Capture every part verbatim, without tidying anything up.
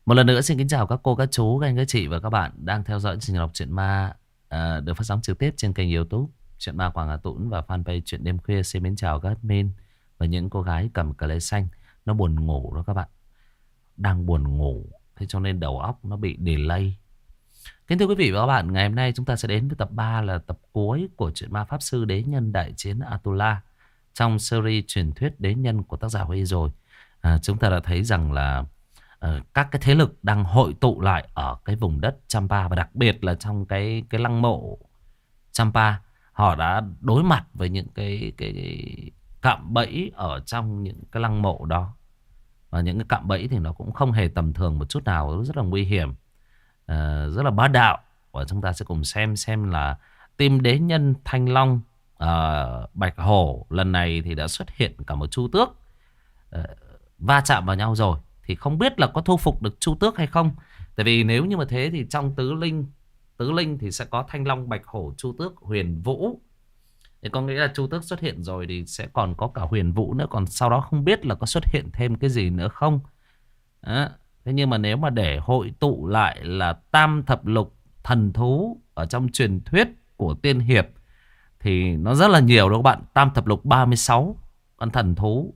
Một lần nữa xin kính chào các cô, các chú, các anh, các chị và các bạn đang theo dõi chương trình đọc truyện ma à, được phát sóng trực tiếp trên kênh YouTube Truyện Ma Quảng Hà Tũng và fanpage Truyện Đêm Khuya. Xin mến chào các admin và những cô gái cầm cờ lê xanh. Nó buồn ngủ đó các bạn, đang buồn ngủ, thế cho nên đầu óc nó bị delay. Kính thưa quý vị và các bạn, ngày hôm nay chúng ta sẽ đến với tập ba, là tập cuối của truyện ma Pháp Sư Đế Nhân Đại Chiến Atula trong series truyền thuyết Đế Nhân của tác giả Huy rồi. À, chúng ta đã thấy rằng là uh, các cái thế lực đang hội tụ lại ở cái vùng đất Champa, và đặc biệt là trong cái cái lăng mộ Champa. Họ đã đối mặt với những cái, cái, cái cạm bẫy ở trong những cái lăng mộ đó. Và những cái cạm bẫy thì nó cũng không hề tầm thường một chút nào, rất là nguy hiểm, uh, rất là bá đạo. Và chúng ta sẽ cùng xem xem là team Đế Nhân Thanh Long, uh, Bạch Hổ lần này thì đã xuất hiện cả một Chu Tước uh, va chạm vào nhau rồi. Thì không biết là có thu phục được Chu Tước hay không. Tại vì nếu như mà thế thì trong tứ linh Tứ linh thì sẽ có Thanh Long, Bạch Hổ, Chu Tước, Huyền Vũ. Thì có nghĩa là Chu Tước xuất hiện rồi thì sẽ còn có cả Huyền Vũ nữa. Còn sau đó không biết là có xuất hiện thêm cái gì nữa không. Đó. Thế nhưng mà nếu mà để hội tụ lại là tam thập lục thần thú ở trong truyền thuyết của tiên hiệp thì nó rất là nhiều đó các bạn. Tam thập lục ba mươi sáu con thần thú.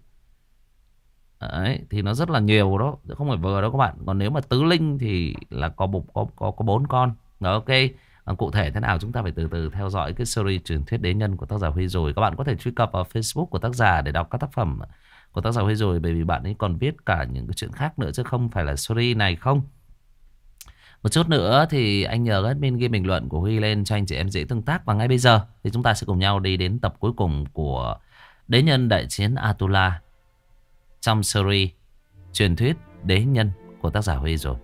Đấy, thì nó rất là nhiều đó, không phải vừa đâu các bạn. Còn nếu mà tứ linh thì là có có có có bốn con. Rồi, ok. Còn cụ thể thế nào chúng ta phải từ từ theo dõi cái series truyền thuyết Đế Nhân của tác giả Huy rồi. Các bạn có thể truy cập vào Facebook của tác giả để đọc các tác phẩm của tác giả Huy rồi, bởi vì bạn ấy còn viết cả những cái chuyện khác nữa chứ không phải là series này không. Một chút nữa thì anh nhờ admin ghi bình luận của Huy lên cho anh chị em dễ tương tác. Và ngay bây giờ thì chúng ta sẽ cùng nhau đi đến tập cuối cùng của Đế Nhân Đại Chiến Atula trong series truyền thuyết Đế Nhân của tác giả Huy rồi.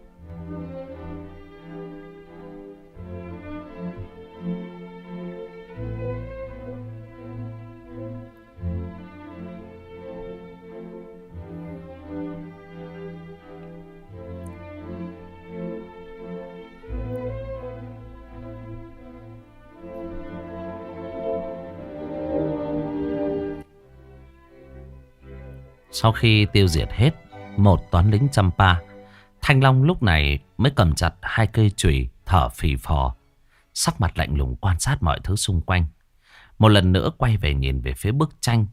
Sau khi tiêu diệt hết một toán lính Champa, Thanh Long lúc này mới cầm chặt hai cây chùy, thở phì phò, sắc mặt lạnh lùng quan sát mọi thứ xung quanh. Một lần nữa quay về nhìn về phía bức tranh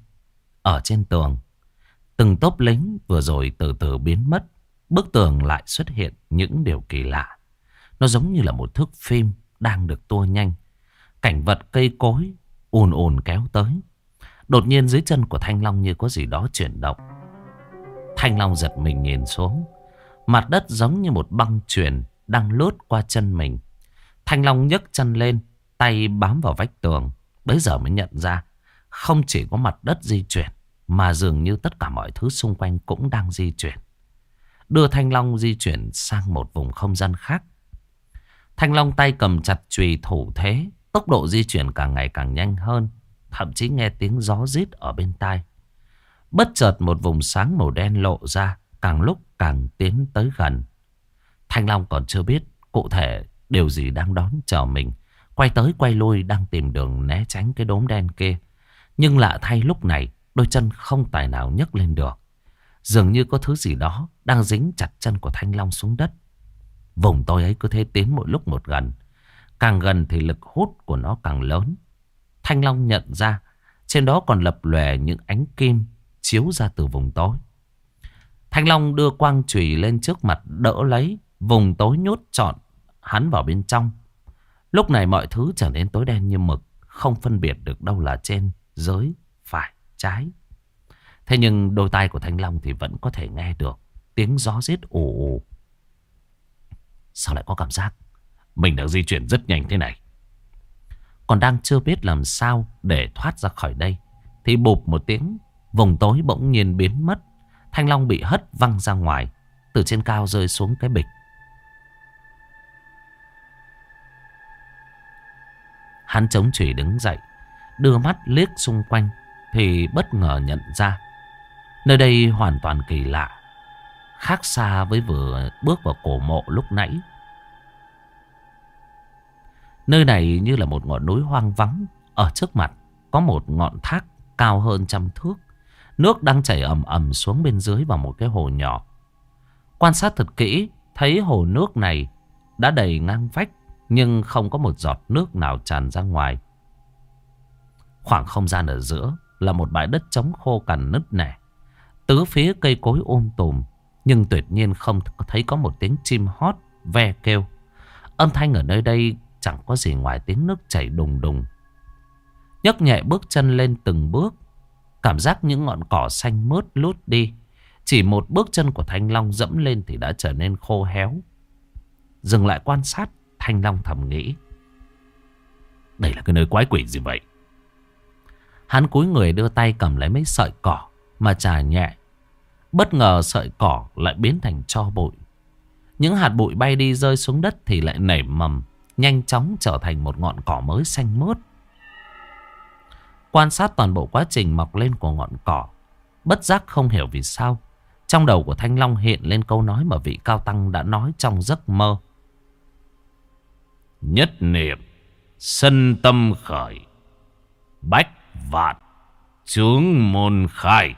ở trên tường. Từng tốp lính vừa rồi từ từ biến mất. Bức tường lại xuất hiện những điều kỳ lạ. Nó giống như là một thước phim đang được tua nhanh. Cảnh vật cây cối ùn ùn kéo tới. Đột nhiên dưới chân của Thanh Long như có gì đó chuyển động. Thanh Long giật mình nhìn xuống. Mặt đất giống như một băng chuyền đang lướt qua chân mình. Thanh Long nhấc chân lên, tay bám vào vách tường. Bấy giờ mới nhận ra không chỉ có mặt đất di chuyển, mà dường như tất cả mọi thứ xung quanh cũng đang di chuyển, đưa Thanh Long di chuyển sang một vùng không gian khác. Thanh Long tay cầm chặt chùy thủ thế, tốc độ di chuyển càng ngày càng nhanh hơn. Thậm chí nghe tiếng gió rít ở bên tai. Bất chợt một vùng sáng màu đen lộ ra, càng lúc càng tiến tới gần. Thanh Long còn chưa biết cụ thể điều gì đang đón chờ mình, quay tới quay lui đang tìm đường né tránh cái đốm đen kia. Nhưng lạ thay lúc này đôi chân không tài nào nhấc lên được. Dường như có thứ gì đó đang dính chặt chân của Thanh Long xuống đất. Vùng tối ấy cứ thế tiến một lúc một gần. Càng gần thì lực hút của nó càng lớn. Thanh Long nhận ra trên đó còn lập lòe những ánh kim chiếu ra từ vùng tối. Thanh Long đưa quang chùy lên trước mặt đỡ lấy. Vùng tối nhốt trọn hắn vào bên trong. Lúc này mọi thứ trở nên tối đen như mực, không phân biệt được đâu là trên, dưới, phải, trái. Thế nhưng đôi tai của Thanh Long thì vẫn có thể nghe được tiếng gió rít ù ù. Sao lại có cảm giác mình đang di chuyển rất nhanh thế này? Còn đang chưa biết làm sao để thoát ra khỏi đây thì bụp một tiếng, vùng tối bỗng nhiên biến mất. Thanh Long bị hất văng ra ngoài, từ trên cao rơi xuống cái bịch. Hắn chống chùy đứng dậy, đưa mắt liếc xung quanh thì bất ngờ nhận ra nơi đây hoàn toàn kỳ lạ, khác xa với vừa bước vào cổ mộ lúc nãy. Nơi này như là một ngọn núi hoang vắng. Ở trước mặt có một ngọn thác cao hơn trăm thước. Nước đang chảy ầm ầm xuống bên dưới vào một cái hồ nhỏ. Quan sát thật kỹ thấy hồ nước này đã đầy ngang vách, nhưng không có một giọt nước nào tràn ra ngoài. Khoảng không gian ở giữa là một bãi đất trống khô cằn nứt nẻ. Tứ phía cây cối um tùm, nhưng tuyệt nhiên không thấy có một tiếng chim hót ve kêu. Âm thanh ở nơi đây chẳng có gì ngoài tiếng nước chảy đùng đùng. Nhấc nhẹ bước chân lên từng bước, cảm giác những ngọn cỏ xanh mướt lút đi. Chỉ một bước chân của Thanh Long dẫm lên thì đã trở nên khô héo. Dừng lại quan sát, Thanh Long thầm nghĩ, đây là cái nơi quái quỷ gì vậy? Hắn cúi người đưa tay cầm lấy mấy sợi cỏ mà chà nhẹ. Bất ngờ sợi cỏ lại biến thành tro bụi. Những hạt bụi bay đi rơi xuống đất thì lại nảy mầm, nhanh chóng trở thành một ngọn cỏ mới xanh mướt. Quan sát toàn bộ quá trình mọc lên của ngọn cỏ, bất giác không hiểu vì sao trong đầu của Thanh Long hiện lên câu nói mà vị cao tăng đã nói trong giấc mơ. Nhất niệm sân tâm khởi, bách vạn chướng môn khai.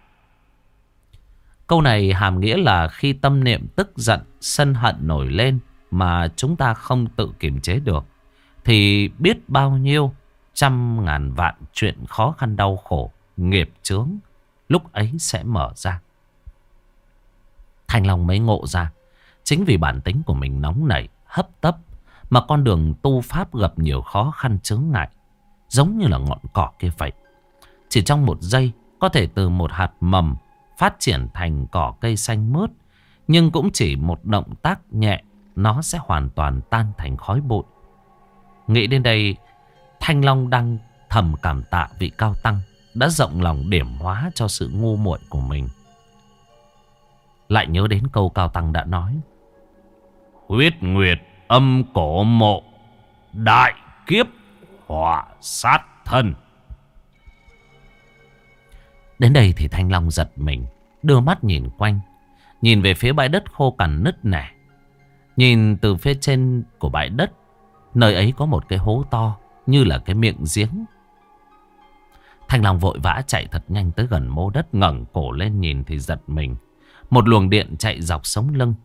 Câu này hàm nghĩa là khi tâm niệm tức giận, sân hận nổi lên mà chúng ta không tự kiềm chế được, thì biết bao nhiêu trăm ngàn vạn chuyện khó khăn đau khổ, nghiệp chướng lúc ấy sẽ mở ra. Thanh Long mới ngộ ra, chính vì bản tính của mình nóng nảy, hấp tấp mà con đường tu pháp gặp nhiều khó khăn chướng ngại, giống như là ngọn cỏ kia vậy. Chỉ trong một giây có thể từ một hạt mầm phát triển thành cỏ cây xanh mướt, nhưng cũng chỉ một động tác nhẹ nó sẽ hoàn toàn tan thành khói bụi. Nghĩ đến đây, Thanh Long đang thầm cảm tạ vị cao tăng đã rộng lòng điểm hóa cho sự ngu muội của mình. Lại nhớ đến câu cao tăng đã nói, huyết nguyệt âm cổ mộ, đại kiếp họa sát thân. Đến đây thì Thanh Long giật mình, đưa mắt nhìn quanh, nhìn về phía bãi đất khô cằn nứt nẻ. Nhìn từ phía trên của bãi đất, nơi ấy có một cái hố to như là cái miệng giếng. Thanh Long vội vã chạy thật nhanh tới gần mô đất, ngẩng cổ lên nhìn thì giật mình. Một luồng điện chạy dọc sống lưng.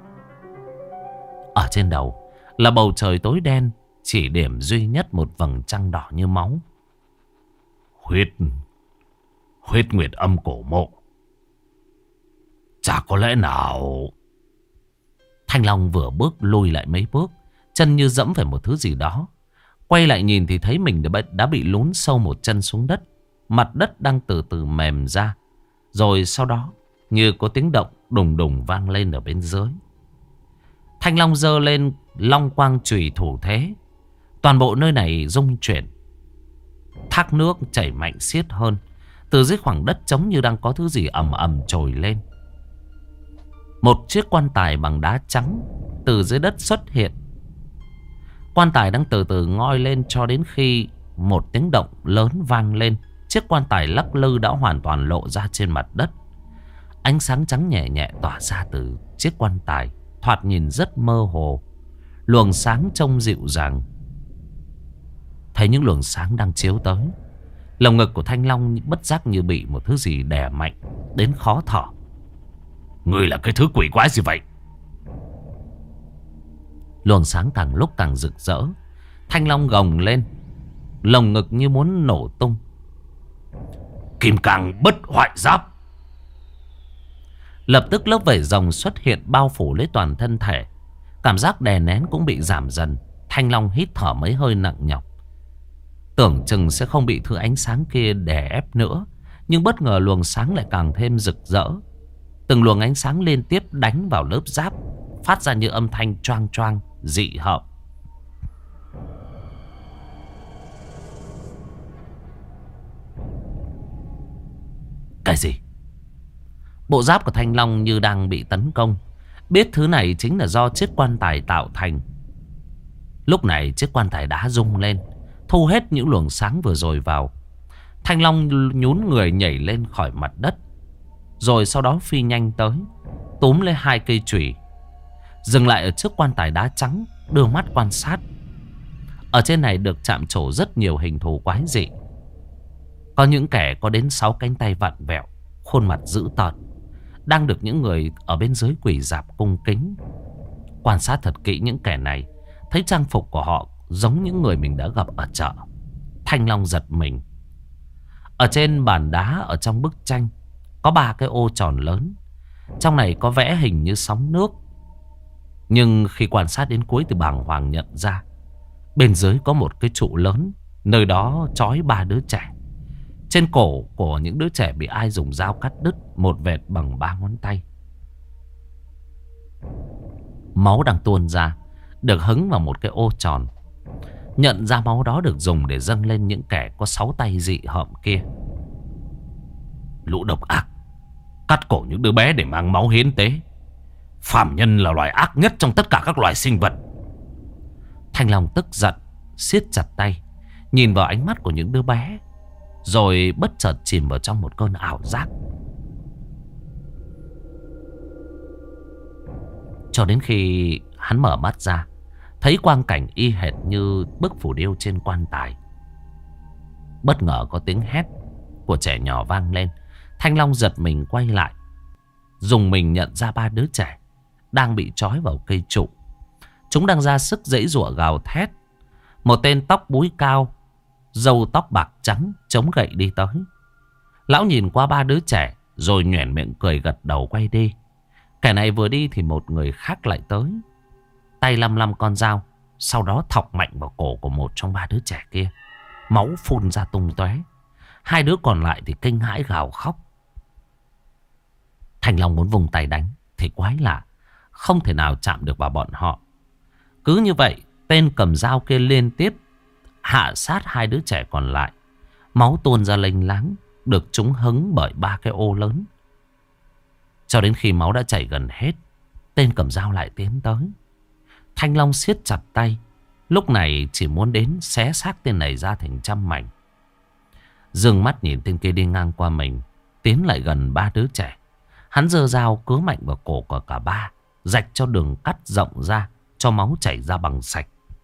Ở trên đầu là bầu trời tối đen, chỉ điểm duy nhất một vầng trăng đỏ như máu. Huyết Huyết nguyệt âm cổ mộ, chả có lẽ nào... Thanh Long vừa bước lùi lại mấy bước, chân như dẫm phải một thứ gì đó. Quay lại nhìn thì thấy mình đã bị lún sâu một chân xuống đất. Mặt đất đang từ từ mềm ra. Rồi sau đó như có tiếng động đùng đùng vang lên ở bên dưới. Thanh Long giơ lên long quang chùy thủ thế. Toàn bộ nơi này rung chuyển. Thác nước chảy mạnh xiết hơn. Từ dưới khoảng đất trống như đang có thứ gì ầm ầm trồi lên. Một chiếc quan tài bằng đá trắng từ dưới đất xuất hiện. Quan tài đang từ từ ngoi lên cho đến khi một tiếng động lớn vang lên. Chiếc quan tài lắc lư đã hoàn toàn lộ ra trên mặt đất. Ánh sáng trắng nhẹ nhẹ tỏa ra từ chiếc quan tài, thoạt nhìn rất mơ hồ. Luồng sáng trông dịu dàng. Thấy những luồng sáng đang chiếu tới, lồng ngực của Thanh Long bất giác như bị một thứ gì đè mạnh đến khó thở. Ngươi là cái thứ quỷ quái gì vậy? Luồng sáng càng lúc càng rực rỡ. Thanh Long gồng lên, lồng ngực như muốn nổ tung. Kim cang bất hoại giáp. Lập tức lớp vảy rồng xuất hiện bao phủ lấy toàn thân thể. Cảm giác đè nén cũng bị giảm dần. Thanh Long hít thở mấy hơi nặng nhọc. Tưởng chừng sẽ không bị thứ ánh sáng kia đè ép nữa, nhưng bất ngờ luồng sáng lại càng thêm rực rỡ. Từng luồng ánh sáng liên tiếp đánh vào lớp giáp, phát ra như âm thanh choang choang dị hợm. Cái gì? Bộ giáp của Thanh Long như đang bị tấn công. Biết thứ này chính là do chiếc quan tài tạo thành. Lúc này chiếc quan tài đá rung lên, thu hết những luồng sáng vừa rồi vào. Thanh Long nhún người nhảy lên khỏi mặt đất, rồi sau đó phi nhanh tới, túm lấy hai cây chùy, dừng lại ở trước quan tài đá trắng, đưa mắt quan sát. Ở trên này được chạm trổ rất nhiều hình thù quái dị. Có những kẻ có đến sáu cánh tay vặn vẹo, khuôn mặt dữ tợn, đang được những người ở bên dưới quỳ rạp cung kính. Quan sát thật kỹ những kẻ này, thấy trang phục của họ giống những người mình đã gặp ở chợ. Thanh Long giật mình. Ở trên bàn đá ở trong bức tranh có ba cái ô tròn lớn. Trong này có vẽ hình như sóng nước. Nhưng khi quan sát đến cuối thì bàng hoàng nhận ra bên dưới có một cái trụ lớn, nơi đó trói ba đứa trẻ. Trên cổ của những đứa trẻ bị ai dùng dao cắt đứt một vệt bằng ba ngón tay. Máu đang tuôn ra, được hứng vào một cái ô tròn. Nhận ra máu đó được dùng để dâng lên những kẻ có sáu tay dị hợm kia. Lũ độc ác, cắt cổ những đứa bé để mang máu hiến tế. Phàm nhân là loài ác nhất trong tất cả các loài sinh vật. Thanh Long tức giận, siết chặt tay, nhìn vào ánh mắt của những đứa bé, rồi bất chợt chìm vào trong một cơn ảo giác. Cho đến khi hắn mở mắt ra, thấy quang cảnh y hệt như bức phù điêu trên quan tài. Bất ngờ có tiếng hét của trẻ nhỏ vang lên. Thanh Long giật mình quay lại, dùng mình nhận ra ba đứa trẻ đang bị trói vào cây trụ. Chúng đang ra sức giãy giụa gào thét. Một tên tóc búi cao, râu tóc bạc trắng, chống gậy đi tới. Lão nhìn qua ba đứa trẻ rồi nhoẻn miệng cười gật đầu quay đi. Kẻ này vừa đi thì một người khác lại tới, tay lăm lăm con dao, sau đó thọc mạnh vào cổ của một trong ba đứa trẻ kia. Máu phun ra tung tóe. Hai đứa còn lại thì kinh hãi gào khóc. Thanh Long muốn vùng tay đánh thì quái lạ, không thể nào chạm được vào bọn họ. Cứ như vậy, tên cầm dao kia liên tiếp hạ sát hai đứa trẻ còn lại. Máu tuôn ra lênh láng, được chúng hứng bởi ba cái ô lớn. Cho đến khi máu đã chảy gần hết, tên cầm dao lại tiến tới. Thanh Long siết chặt tay, lúc này chỉ muốn đến xé xác tên này ra thành trăm mảnh. Dừng mắt nhìn tên kia đi ngang qua mình, tiến lại gần ba đứa trẻ. Hắn giơ dao cứa mạnh vào cổ của cả ba, rạch cho đường cắt rộng ra, cho máu chảy ra bằng sạch.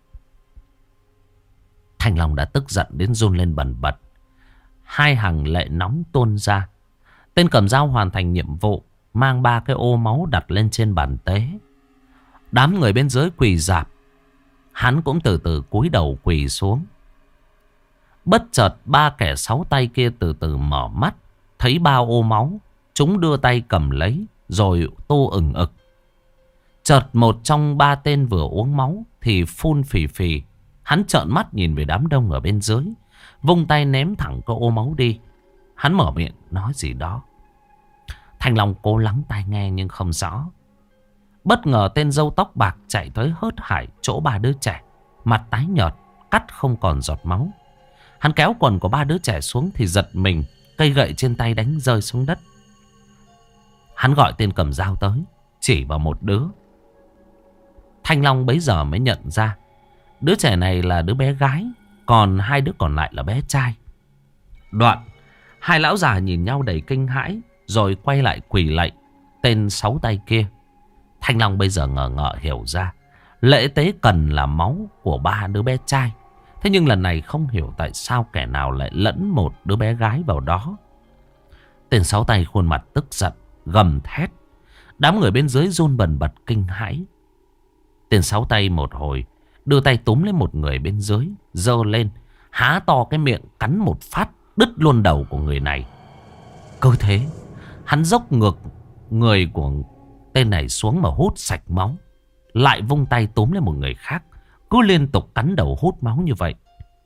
Thanh Long đã tức giận đến run lên bần bật. Hai hàng lệ nóng tuôn ra. Tên cầm dao hoàn thành nhiệm vụ, mang ba cái ô máu đặt lên trên bàn tế. Đám người bên dưới quỳ rạp, hắn cũng từ từ cúi đầu quỳ xuống. Bất chợt ba kẻ sáu tay kia từ từ mở mắt, thấy bao ô máu. Chúng đưa tay cầm lấy, rồi tô ửng ực. Chợt một trong ba tên vừa uống máu thì phun phì phì. Hắn trợn mắt nhìn về đám đông ở bên dưới, vung tay ném thẳng cái ô máu đi. Hắn mở miệng nói gì đó. Thanh Long cố lắng tai nghe nhưng không rõ. Bất ngờ tên râu tóc bạc chạy tới hớt hải chỗ ba đứa trẻ, mặt tái nhợt, cắt không còn giọt máu. Hắn kéo quần của ba đứa trẻ xuống thì giật mình, cây gậy trên tay đánh rơi xuống đất. Hắn gọi tên cầm dao tới, chỉ vào một đứa. Thanh Long bấy giờ mới nhận ra đứa trẻ này là đứa bé gái, còn hai đứa còn lại là bé trai. Đoạn, hai lão già nhìn nhau đầy kinh hãi, rồi quay lại quỳ lạy tên sáu tay kia. Thanh Long bây giờ ngờ ngợ hiểu ra, lễ tế cần là máu của ba đứa bé trai. Thế nhưng lần này không hiểu tại sao kẻ nào lại lẫn một đứa bé gái vào đó. Tên sáu tay khuôn mặt tức giận, gầm thét. Đám người bên dưới run bần bật kinh hãi. Tên sáu tay một hồi đưa tay túm lấy một người bên dưới, giơ lên, há to cái miệng cắn một phát, đứt luôn đầu của người này. Cứ thế, hắn dốc ngược người của tên này xuống mà hút sạch máu, lại vung tay túm lấy một người khác, cứ liên tục cắn đầu hút máu như vậy.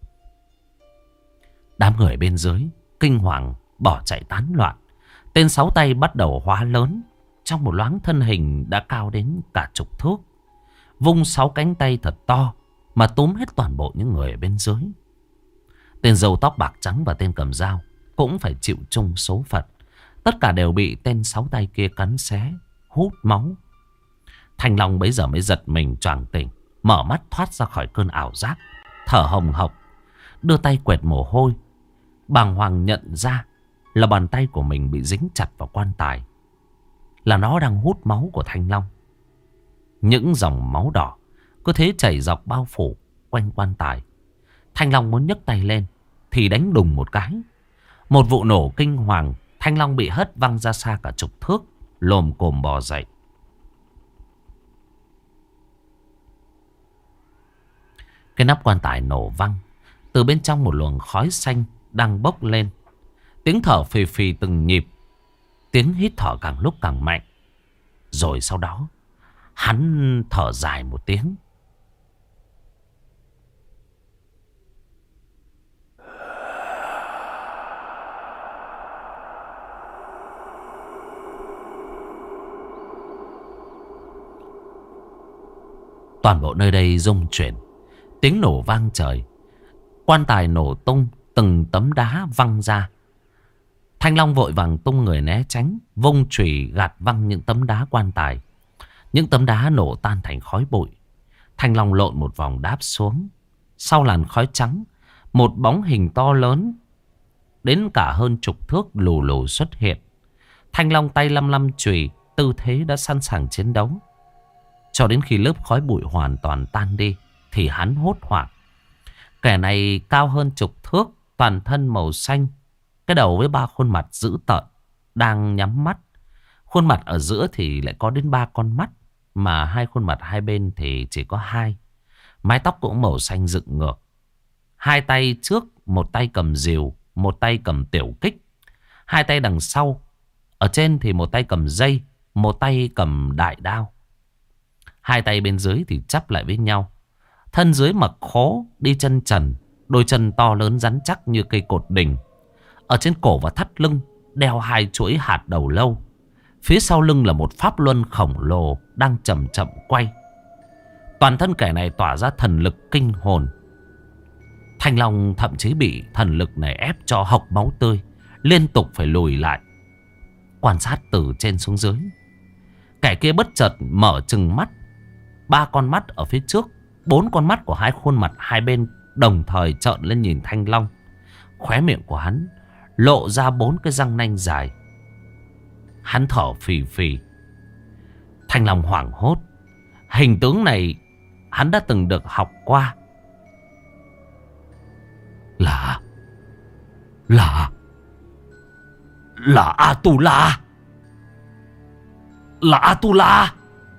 Đám người bên dưới kinh hoàng bỏ chạy tán loạn. Tên sáu tay bắt đầu hóa lớn, trong một loáng thân hình đã cao đến cả chục thước, vung sáu cánh tay thật to mà túm hết toàn bộ những người ở bên dưới. Tên râu tóc bạc trắng và tên cầm dao cũng phải chịu chung số phận. Tất cả đều bị tên sáu tay kia cắn xé, hút máu. Thanh Long bấy giờ mới giật mình choàng tỉnh, mở mắt thoát ra khỏi cơn ảo giác, thở hồng hộc, đưa tay quẹt mồ hôi. Bàng hoàng nhận ra là bàn tay của mình bị dính chặt vào quan tài, là nó đang hút máu của Thanh Long. Những dòng máu đỏ cứ thế chảy dọc bao phủ quanh quan tài. Thanh Long muốn nhấc tay lên thì đánh đùng một cái. Một vụ nổ kinh hoàng, Thanh Long bị hất văng ra xa cả chục thước, lồm cồm bò dậy. Cái nắp quan tài nổ văng. Từ bên trong một luồng khói xanh đang bốc lên. Tiếng thở phì phì từng nhịp. Tiếng hít thở càng lúc càng mạnh. Rồi sau đó hắn thở dài một tiếng. Toàn bộ nơi đây rung chuyển. Tiếng nổ vang trời. Quan tài nổ tung. Từng tấm đá văng ra. Thanh Long vội vàng tung người né tránh. Vung chùy gạt văng những tấm đá quan tài. Những tấm đá nổ tan thành khói bụi. Thanh Long lộn một vòng đáp xuống. Sau làn khói trắng, một bóng hình to lớn đến cả hơn chục thước lù lù xuất hiện. Thanh Long tay lăm lăm chùy, tư thế đã sẵn sàng chiến đấu. Cho đến khi lớp khói bụi hoàn toàn tan đi thì hắn hốt hoảng. Kẻ này cao hơn chục thước, toàn thân màu xanh, cái đầu với ba khuôn mặt dữ tợn, đang nhắm mắt. Khuôn mặt ở giữa thì lại có đến ba con mắt, mà hai khuôn mặt hai bên thì chỉ có hai. Mái tóc cũng màu xanh dựng ngược. Hai tay trước, một tay cầm rìu, một tay cầm tiểu kích. Hai tay đằng sau, ở trên thì một tay cầm dây, một tay cầm đại đao. Hai tay bên dưới thì chắp lại với nhau. Thân dưới mặc khố, đi chân trần, đôi chân to lớn rắn chắc như cây cột đình. Ở trên cổ và thắt lưng đeo hai chuỗi hạt đầu lâu. Phía sau lưng là một pháp luân khổng lồ đang chậm chậm quay. Toàn thân kẻ này tỏa ra thần lực kinh hồn. Thanh Long thậm chí bị thần lực này ép cho hộc máu tươi, liên tục phải lùi lại, quan sát từ trên xuống dưới. Kẻ kia bất chợt mở trừng mắt. Ba con mắt ở phía trước, bốn con mắt của hai khuôn mặt hai bên đồng thời trợn lên nhìn Thanh Long. Khóe miệng của hắn lộ ra bốn cái răng nanh dài. Hắn thở phì phì. Thanh Long hoảng hốt. Hình tướng này hắn đã từng được học qua. Là Là Là Atula. Là Atula.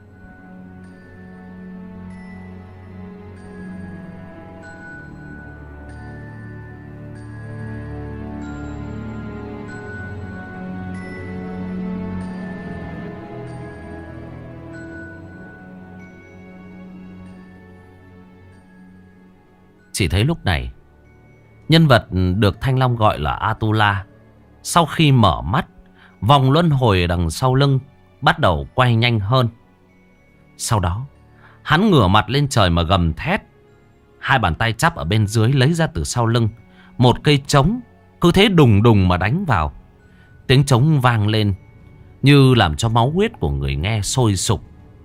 Chỉ thấy lúc này, nhân vật được Thanh Long gọi là Atula, sau khi mở mắt, vòng luân hồi đằng sau lưng bắt đầu quay nhanh hơn. Sau đó, hắn ngửa mặt lên trời mà gầm thét. Hai bàn tay chắp ở bên dưới lấy ra từ sau lưng một cây trống, cứ thế đùng đùng mà đánh vào. Tiếng trống vang lên như làm cho máu huyết của người nghe sôi sục.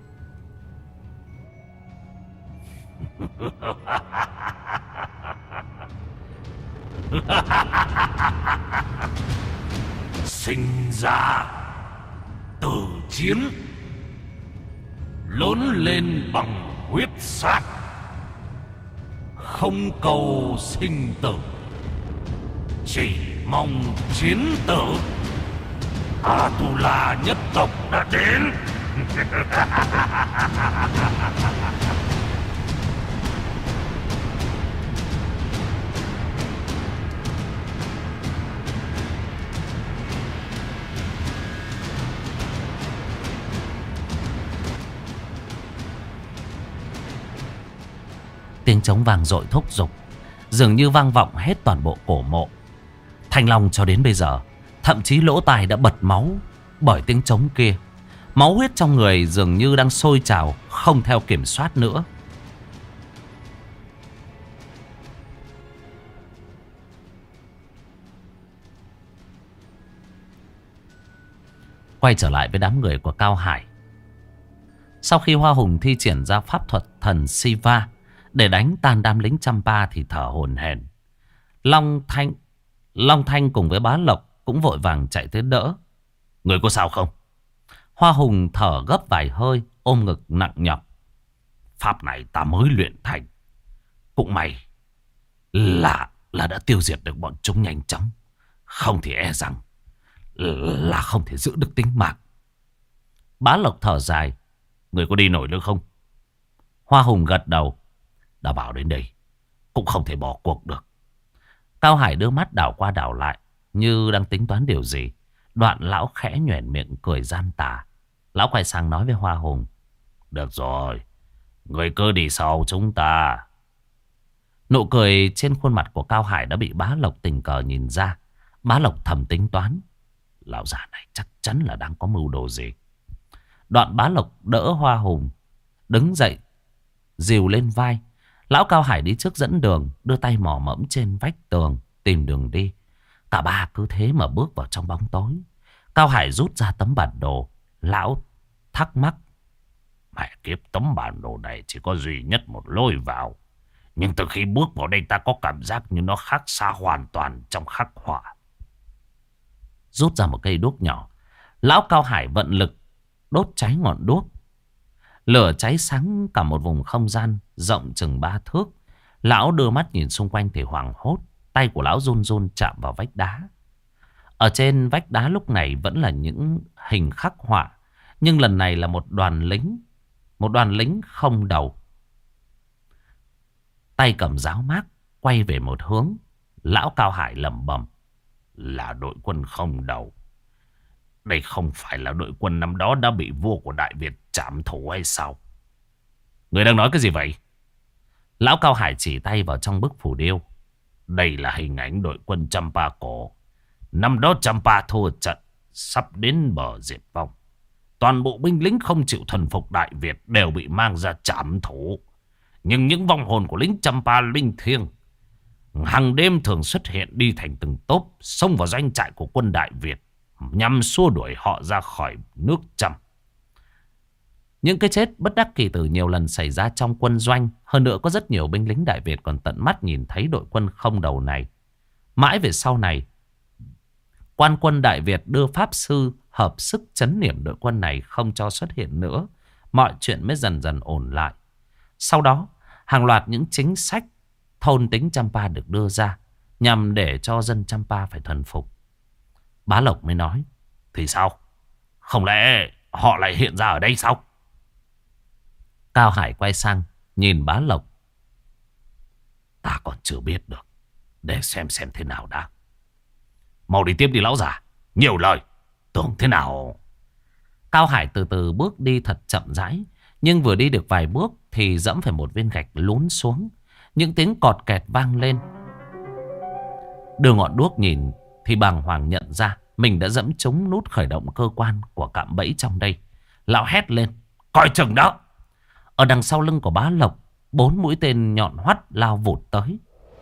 Sinh ra từ chiến, lớn lên bằng huyết sát, không cầu sinh tử, chỉ mong chiến tử. Atula nhất tộc đã đến. Tiếng trống vang dội thúc giục, dường như vang vọng hết toàn bộ cổ mộ. Thanh Long cho đến bây giờ thậm chí lỗ tai đã bật máu bởi tiếng trống kia. Máu huyết trong người dường như đang sôi trào, không theo kiểm soát nữa. Quay trở lại với đám người của Cao Hải. Sau khi Hoa Hùng thi triển ra pháp thuật thần Siva để đánh tan đám lính Champa thì thở hổn hển. Long Thanh Long Thanh cùng với Bá Lộc cũng vội vàng chạy tới đỡ. Người có sao không? Hoa Hùng thở gấp vài hơi, ôm ngực nặng nhọc. Pháp này ta mới luyện thành. Cũng may là là đã tiêu diệt được bọn chúng nhanh chóng. Không thì e rằng là không thể giữ được tính mạng. Bá Lộc thở dài. Người có đi nổi nữa không? Hoa Hùng gật đầu. Đã bảo đến đây cũng không thể bỏ cuộc được. Cao Hải đưa mắt đảo qua đảo lại, như đang tính toán điều gì. Đoạn lão khẽ nhoẻn miệng cười gian tà. Lão quay sang nói với Hoa Hùng. Được rồi, người cứ đi sau chúng ta. Nụ cười trên khuôn mặt của Cao Hải đã bị Bá Lộc tình cờ nhìn ra. Bá Lộc thầm tính toán. Lão già này chắc chắn là đang có mưu đồ gì. Đoạn Bá Lộc đỡ Hoa Hùng đứng dậy, dìu lên vai. Lão Cao Hải đi trước dẫn đường, đưa tay mò mẫm trên vách tường tìm đường đi. Cả ba cứ thế mà bước vào trong bóng tối. Cao Hải rút ra tấm bản đồ. Lão thắc mắc. Mẹ kiếp, tấm bản đồ này chỉ có duy nhất một lối vào. Nhưng từ khi bước vào đây ta có cảm giác như nó khác xa hoàn toàn trong khắc họa. Rút ra một cây đuốc nhỏ, lão Cao Hải vận lực đốt cháy ngọn đuốc. Lửa cháy sáng cả một vùng không gian rộng chừng ba thước. Lão đưa mắt nhìn xung quanh thì hoảng hốt. Tay của lão run run chạm vào vách đá. Ở trên vách đá lúc này vẫn là những hình khắc họa. Nhưng lần này là một đoàn lính. Một đoàn lính không đầu. Tay cầm giáo mác, quay về một hướng. Lão Cao Hải lẩm bẩm. Là đội quân không đầu. Đây không phải là đội quân năm đó đã bị vua của Đại Việt trảm thủ hay sao? Người đang nói cái gì vậy? Lão Cao Hải chỉ tay vào trong bức phù điêu. Đây là hình ảnh đội quân Champa cổ. Năm đó Champa thua trận, sắp đến bờ diệt vong. Toàn bộ binh lính không chịu thuần phục Đại Việt đều bị mang ra trảm thủ. Nhưng những vong hồn của lính Champa linh thiêng hàng đêm thường xuất hiện đi thành từng tốp, xông vào doanh trại của quân Đại Việt nhằm xua đuổi họ ra khỏi nước Chăm. Những cái chết bất đắc kỳ tử nhiều lần xảy ra trong quân doanh. Hơn nữa có rất nhiều binh lính Đại Việt còn tận mắt nhìn thấy đội quân không đầu này. Mãi về sau này, quan quân Đại Việt đưa pháp sư hợp sức trấn niệm đội quân này không cho xuất hiện nữa. Mọi chuyện mới dần dần ổn lại. Sau đó, hàng loạt những chính sách thôn tính Champa được đưa ra nhằm để cho dân Champa phải thuần phục. Bá Lộc mới nói. Thì sao? Không lẽ họ lại hiện ra ở đây sao? Cao Hải quay sang nhìn Bá Lộc. Ta còn chưa biết được. Để xem xem thế nào đã. Mau đi tiếp đi lão già. Nhiều lời. Tưởng thế nào? Cao Hải từ từ bước đi thật chậm rãi. Nhưng vừa đi được vài bước thì dẫm phải một viên gạch lún xuống. Những tiếng cọt kẹt vang lên. Đưa ngọn đuốc nhìn thì bàng hoàng nhận ra mình đã dẫm trúng nút khởi động cơ quan của cạm bẫy trong đây. Lão hét lên. Coi chừng đó. Ở đằng sau lưng của Bá Lộc, bốn mũi tên nhọn hoắt lao vụt tới.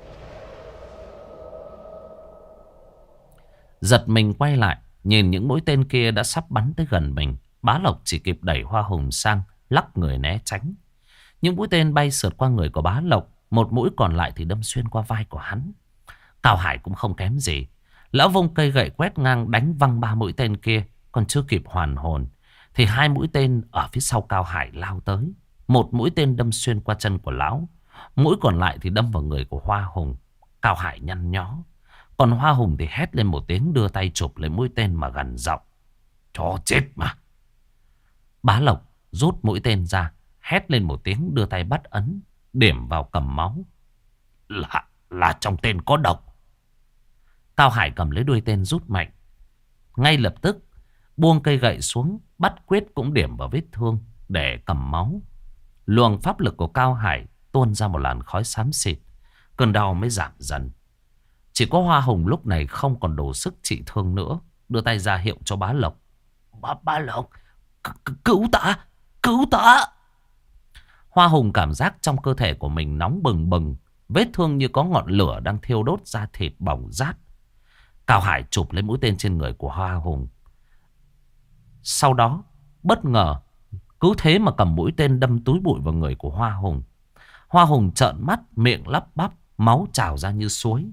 Giật mình quay lại, nhìn những mũi tên kia đã sắp bắn tới gần mình. Bá Lộc chỉ kịp đẩy Hoa Hùng sang, lắc người né tránh. Những mũi tên bay sượt qua người của Bá Lộc, một mũi còn lại thì đâm xuyên qua vai của hắn. Cao Hải cũng không kém gì. Lão vung cây gậy quét ngang đánh văng ba mũi tên kia. Còn chưa kịp hoàn hồn thì hai mũi tên ở phía sau Cao Hải lao tới. Một mũi tên đâm xuyên qua chân của lão, mũi còn lại thì đâm vào người của Hoa Hùng. Cao Hải nhăn nhó. Còn Hoa Hùng thì hét lên một tiếng, đưa tay chụp lấy mũi tên mà gằn giọng. Cho chết mà. Bá Lộc rút mũi tên ra, hét lên một tiếng, đưa tay bắt ấn, điểm vào cầm máu. Là, là trong tên có độc. Cao Hải cầm lấy đuôi tên rút mạnh. Ngay lập tức buông cây gậy xuống, bắt quyết cũng điểm vào vết thương để cầm máu. Luồng pháp lực của Cao Hải tuôn ra một làn khói xám xịt. Cơn đau mới giảm dần. Chỉ có Hoa Hùng lúc này không còn đủ sức trị thương nữa, đưa tay ra hiệu cho Bá Lộc. Bá, Bá Lộc, cứu ta, cứu ta. Hoa Hùng cảm giác trong cơ thể của mình nóng bừng bừng. Vết thương như có ngọn lửa đang thiêu đốt da thịt bỏng rát. Cao Hải chụp lấy mũi tên trên người của Hoa Hùng. Sau đó bất ngờ cứ thế mà cầm mũi tên đâm túi bụi vào người của Hoa Hùng. Hoa Hùng trợn mắt, miệng lắp bắp, máu trào ra như suối.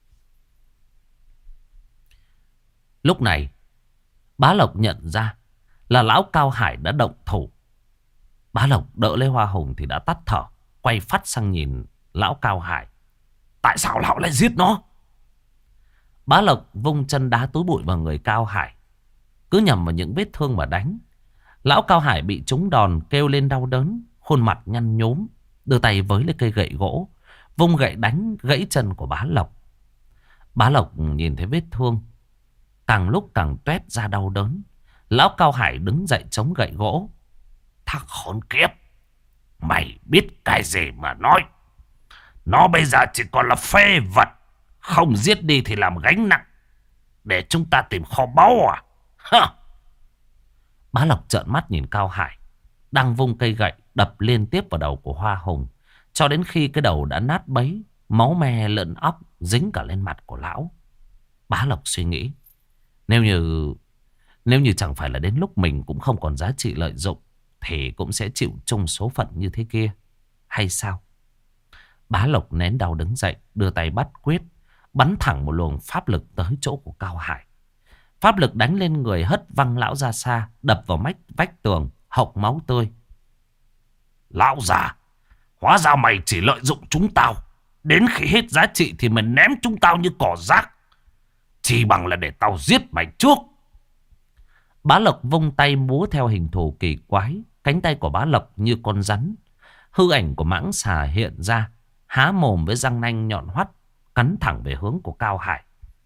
Lúc này Bá Lộc nhận ra là lão Cao Hải đã động thủ. Bá Lộc đỡ lấy Hoa Hùng thì đã tắt thở, quay phát sang nhìn lão Cao Hải. Tại sao lão lại giết nó? Bá Lộc vung chân đá túi bụi vào người Cao Hải, cứ nhằm vào những vết thương mà đánh. Lão Cao Hải bị trúng đòn kêu lên đau đớn, khuôn mặt nhăn nhúm, đưa tay với lấy cây gậy gỗ, vung gậy đánh gãy chân của bá Lộc. Bá Lộc nhìn thấy vết thương, càng lúc càng toét ra đau đớn. Lão Cao Hải đứng dậy chống gậy gỗ. Thằng khốn kiếp, mày biết cái gì mà nói. Nó bây giờ chỉ còn là phê vật, không giết đi thì làm gánh nặng để chúng ta tìm kho báu à? Hả? Bá Lộc trợn mắt nhìn Cao Hải đang vung cây gậy đập liên tiếp vào đầu của Hoa Hùng, cho đến khi cái đầu đã nát bấy, máu me lợn óc dính cả lên mặt của lão. Bá Lộc suy nghĩ, nếu như nếu như chẳng phải là đến lúc mình cũng không còn giá trị lợi dụng thì cũng sẽ chịu chung số phận như thế kia, hay sao? Bá Lộc nén đau đứng dậy, đưa tay bắt quyết, bắn thẳng một luồng pháp lực tới chỗ của Cao Hải. Pháp lực đánh lên người, hất văng lão ra xa, đập vào mách vách tường, hộc máu tươi. Lão già, hóa ra mày chỉ lợi dụng chúng tao, đến khi hết giá trị thì mày ném chúng tao như cỏ rác. Chỉ bằng là để tao giết mày trước. Bá Lộc vung tay múa theo hình thù kỳ quái. Cánh tay của Bá Lộc như con rắn, hư ảnh của mãng xà hiện ra, há mồm với răng nanh nhọn hoắt, cắn thẳng về hướng của Cao Hải.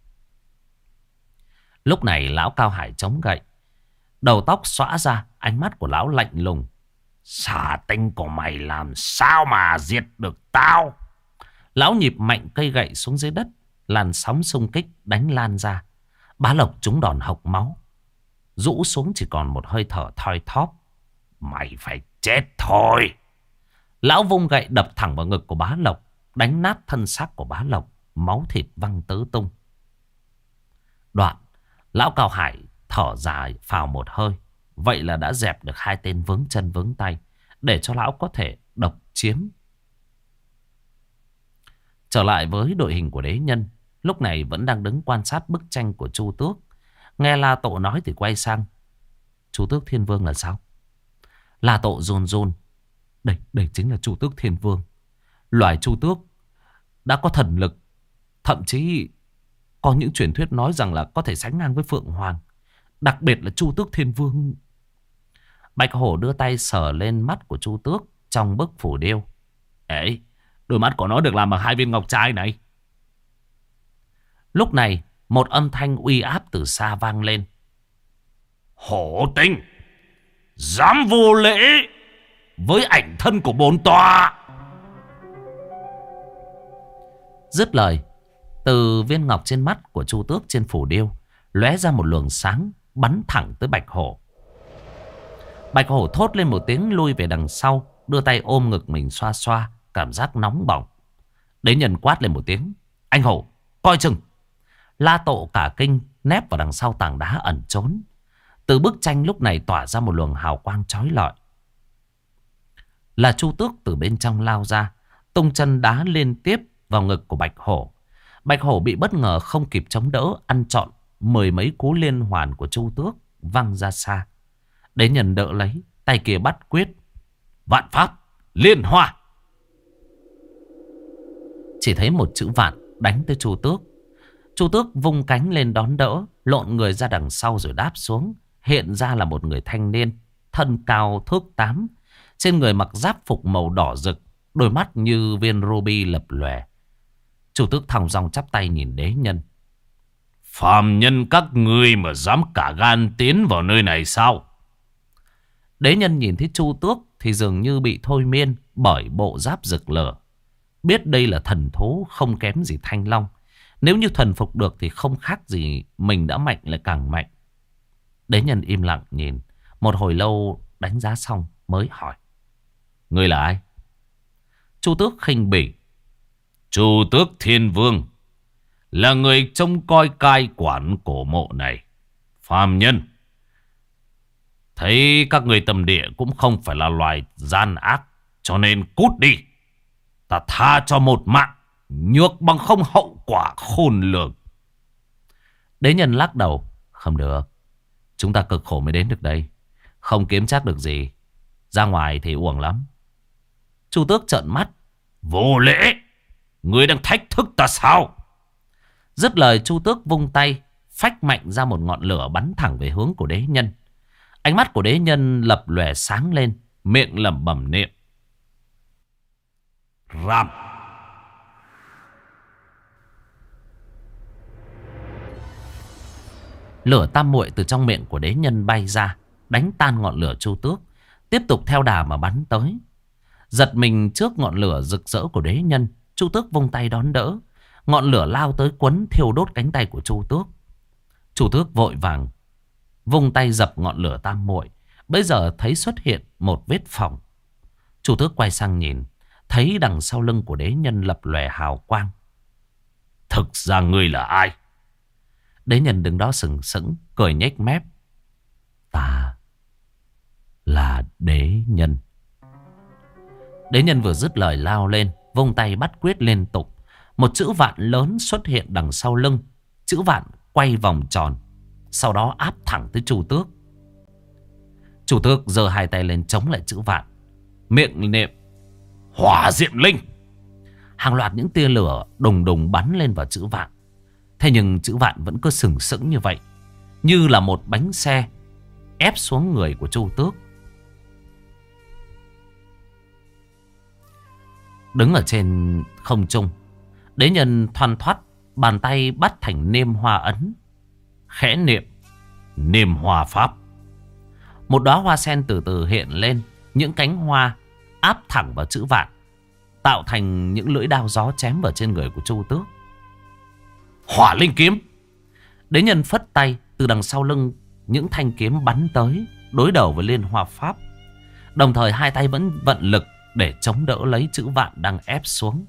Lúc này lão Cao Hải chống gậy, đầu tóc xõa ra, ánh mắt của lão lạnh lùng. Xà tinh của mày làm sao mà diệt được tao? Lão nhịp mạnh cây gậy xuống dưới đất, làn sóng xung kích đánh lan ra. Bá Lộc trúng đòn hộc máu, rũ xuống chỉ còn một hơi thở thoi thóp. Mày phải chết thôi. Lão vung gậy đập thẳng vào ngực của Bá Lộc, đánh nát thân xác của Bá Lộc, máu thịt văng tứ tung. Đoạn lão Cao Hải thở dài phào một hơi. Vậy là đã dẹp được hai tên vướng chân vướng tay, để cho lão có thể độc chiếm. Trở lại với đội hình của đế nhân, lúc này vẫn đang đứng quan sát bức tranh của Chu Tước. Nghe La Tộ nói thì quay sang. Chu Tước Thiên Vương là sao? La Tộ run run. Đây, đây chính là Chu Tước Thiên Vương. Loài Chu Tước đã có thần lực, thậm chí có những truyền thuyết nói rằng là có thể sánh ngang với Phượng Hoàng. Đặc biệt là Chu Tước Thiên Vương. Bạch Hổ đưa tay sờ lên mắt của Chu Tước trong bức phù điêu. Ê, đôi mắt của nó được làm bằng hai viên ngọc trai này. Lúc này một âm thanh uy áp từ xa vang lên. Hổ tinh, dám vô lễ với ảnh thân của bổn tọa. Dứt lời, từ viên ngọc trên mắt của Chu Tước trên phủ điêu lóe ra một luồng sáng, bắn thẳng tới Bạch Hổ. Bạch Hổ thốt lên một tiếng lui về đằng sau, đưa tay ôm ngực mình xoa xoa, cảm giác nóng bỏng. Đế nhân quát lên một tiếng. Anh Hổ, coi chừng. La Tộ cả kinh nép vào đằng sau tảng đá ẩn trốn. Từ bức tranh lúc này tỏa ra một luồng hào quang chói lọi. Là Chu Tước từ bên trong lao ra, tung chân đá liên tiếp vào ngực của Bạch Hổ. Bạch Hổ bị bất ngờ không kịp chống đỡ, ăn trọn mười mấy cú liên hoàn của Chu Tước, văng ra xa. Đế nhân đỡ lấy, tay kia bắt quyết. Vạn pháp liên hoa. Chỉ thấy một chữ vạn đánh tới Chu Tước. Chu Tước vung cánh lên đón đỡ, lộn người ra đằng sau rồi đáp xuống. Hiện ra là một người thanh niên, thân cao thước tám, trên người mặc giáp phục màu đỏ rực, đôi mắt như viên ruby lập lòe. Chu Tước thong dong chắp tay nhìn đế nhân. Phàm nhân các ngươi mà dám cả gan tiến vào nơi này sao? Đế nhân nhìn thấy Chu Tước thì dường như bị thôi miên bởi bộ giáp rực lửa. Biết đây là thần thú không kém gì Thanh Long. Nếu như thuần phục được thì không khác gì mình đã mạnh lại càng mạnh. Đế nhân im lặng nhìn. Một hồi lâu đánh giá xong mới hỏi. Ngươi là ai? Chu Tước khinh bỉ. Chu Tước Thiên Vương, là người trông coi cai quản cổ mộ này. Phàm nhân, thấy các người tầm địa cũng không phải là loài gian ác, cho nên cút đi. Ta tha cho một mạng, nhược bằng không hậu quả khôn lường. Đế nhân lắc đầu. Không được, chúng ta cực khổ mới đến được đây, không kiếm chắc được gì, ra ngoài thì uổng lắm. Chu Tước trợn mắt. Vô lễ, ngươi đang thách thức ta sao? Dứt lời, Chu Tước vung tay, phách mạnh ra một ngọn lửa bắn thẳng về hướng của đế nhân. Ánh mắt của đế nhân lập lòe sáng lên, miệng lẩm bẩm niệm. Ram, Lửa tam muội từ trong miệng của đế nhân bay ra, đánh tan ngọn lửa Chu Tước, tiếp tục theo đà mà bắn tới. Giật mình trước ngọn lửa rực rỡ của đế nhân, Chu Tước vung tay đón đỡ. Ngọn lửa lao tới quấn thiêu đốt cánh tay của Chu Tước. Chu Tước vội vàng vung tay dập ngọn lửa tam muội. Bây giờ thấy xuất hiện một vết phỏng. Chu Tước quay sang nhìn, thấy đằng sau lưng của đế nhân lập lòe hào quang. Thực ra ngươi là ai? Đế nhân đứng đó sừng sững, cười nhếch mép. Ta là đế nhân. Đế nhân vừa dứt lời lao lên, vung tay bắt quyết liên tục. Một chữ vạn lớn xuất hiện đằng sau lưng. Chữ vạn quay vòng tròn, sau đó áp thẳng tới Chu Tước. Chu Tước giơ hai tay lên chống lại chữ vạn, miệng niệm hỏa diệm linh. Hàng loạt những tia lửa đùng đùng bắn lên vào chữ vạn. Thế nhưng chữ vạn vẫn cứ sừng sững như vậy, như là một bánh xe ép xuống người của Chu Tước. Đứng ở trên không trung, đế nhân thoăn thoắt, bàn tay bắt thành nêm hoa ấn, khẽ niệm nêm hoa pháp. Một đóa hoa sen từ từ hiện lên, những cánh hoa áp thẳng vào chữ vạn, tạo thành những lưỡi đao gió chém vào trên người của Chu Tước. Hỏa linh kiếm. Đế nhân phất tay, từ đằng sau lưng những thanh kiếm bắn tới, đối đầu với liên hoa pháp. Đồng thời hai tay vẫn vận lực để chống đỡ lấy chữ vạn đang ép xuống.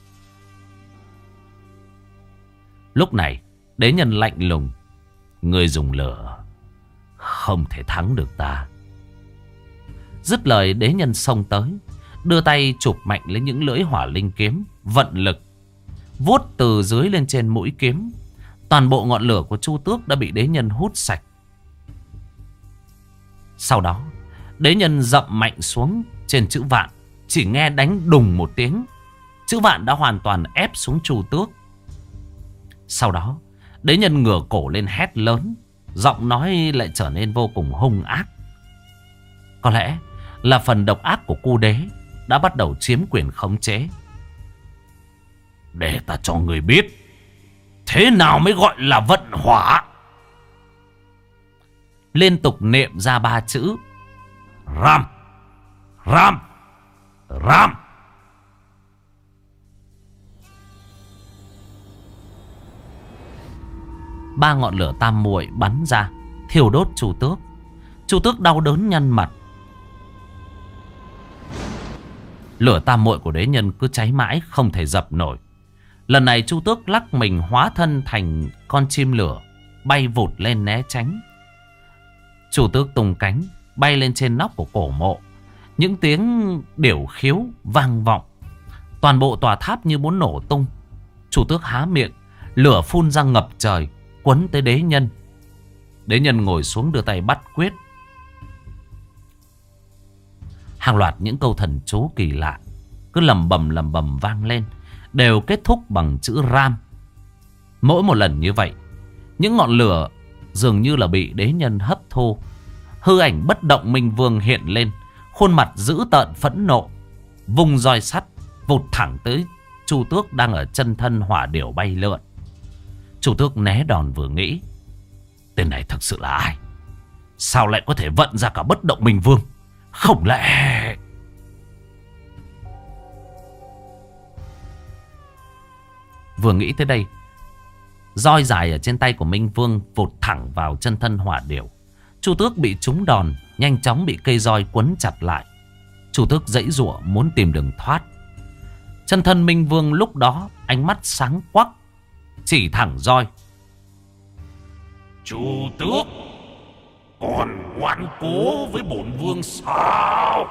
Lúc này đế nhân lạnh lùng. Người dùng lửa không thể thắng được ta. Dứt lời đế nhân xông tới, đưa tay chụp mạnh lên những lưỡi hỏa linh kiếm, vận lực vuốt từ dưới lên trên mũi kiếm. Toàn bộ ngọn lửa của Chu Tước đã bị đế nhân hút sạch. Sau đó đế nhân dậm mạnh xuống trên chữ vạn. Chỉ nghe đánh đùng một tiếng, chữ vạn đã hoàn toàn ép xuống Chu Tước. Sau đó đế nhân ngửa cổ lên hét lớn, giọng nói lại trở nên vô cùng hung ác. Có lẽ là phần độc ác của cu đế đã bắt đầu chiếm quyền khống chế. Để ta cho người biết thế nào mới gọi là vận hỏa. Liên tục niệm ra ba chữ Ram, Ram, Ram. Ba ngọn lửa tam muội bắn ra, thiêu đốt Chu Tước. Chu Tước đau đớn nhăn mặt. Lửa tam muội của đế nhân cứ cháy mãi không thể dập nổi. Lần này Chu Tước lắc mình hóa thân thành con chim lửa, bay vụt lên né tránh. Chu Tước tung cánh bay lên trên nóc của cổ mộ. Những tiếng điểu khiếu vang vọng, toàn bộ tòa tháp như muốn nổ tung. Chu Tước há miệng, lửa phun ra ngập trời, quấn tới đế nhân. Đế nhân ngồi xuống đưa tay bắt quyết. Hàng loạt những câu thần chú kỳ lạ cứ lầm bầm lầm bầm vang lên, đều kết thúc bằng chữ Ram. Mỗi một lần như vậy, những ngọn lửa dường như là bị đế nhân hấp thu. Hư ảnh bất động Minh Vương hiện lên, khuôn mặt dữ tợn phẫn nộ, vung roi sắt vụt thẳng tới Chu Tước đang ở chân thân hỏa điểu bay lượn. Chu Tước né đòn vừa nghĩ, tên này thực sự là ai? Sao lại có thể vận ra cả bất động Minh Vương? Không lẽ... Vừa nghĩ tới đây, roi dài ở trên tay của Minh Vương vụt thẳng vào chân thân hỏa điểu. Chu Tước bị trúng đòn, nhanh chóng bị cây roi quấn chặt lại. Chu Tước giãy giụa muốn tìm đường thoát. Chân thân Minh Vương lúc đó ánh mắt sáng quắc, chỉ thẳng roi. Chu Tước còn ngoan cố với bổn vương sao?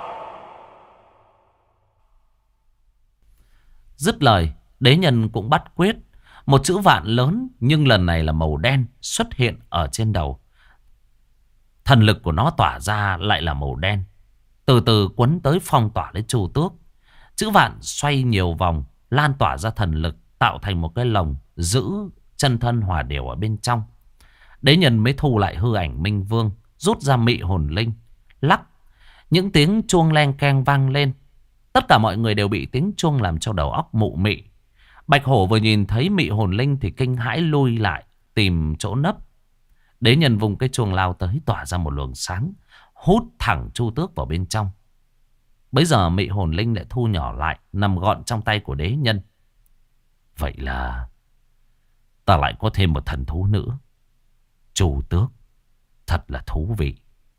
Dứt lời, đế nhân cũng bắt quyết. Một chữ vạn lớn nhưng lần này là màu đen xuất hiện ở trên đầu. Thần lực của nó tỏa ra lại là màu đen, từ từ quấn tới phong tỏa lấy Chu Tước. Chữ vạn xoay nhiều vòng, lan tỏa ra thần lực, tạo thành một cái lồng giữ chân thân hỏa điểu ở bên trong. Đế nhân mới thu lại hư ảnh Minh Vương, rút ra mị hồn linh, lắc. Những tiếng chuông len keng vang lên. Tất cả mọi người đều bị tiếng chuông làm cho đầu óc mụ mị. Bạch Hổ vừa nhìn thấy mị hồn linh thì kinh hãi lui lại, tìm chỗ nấp. Đế nhân vùng cái chuông lao tới, tỏa ra một luồng sáng, hút thẳng Chu Tước vào bên trong. Bấy giờ mị hồn linh lại thu nhỏ lại, nằm gọn trong tay của đế nhân. Vậy là ta lại có thêm một thần thú nữa. Chu Tước, thật là thú vị.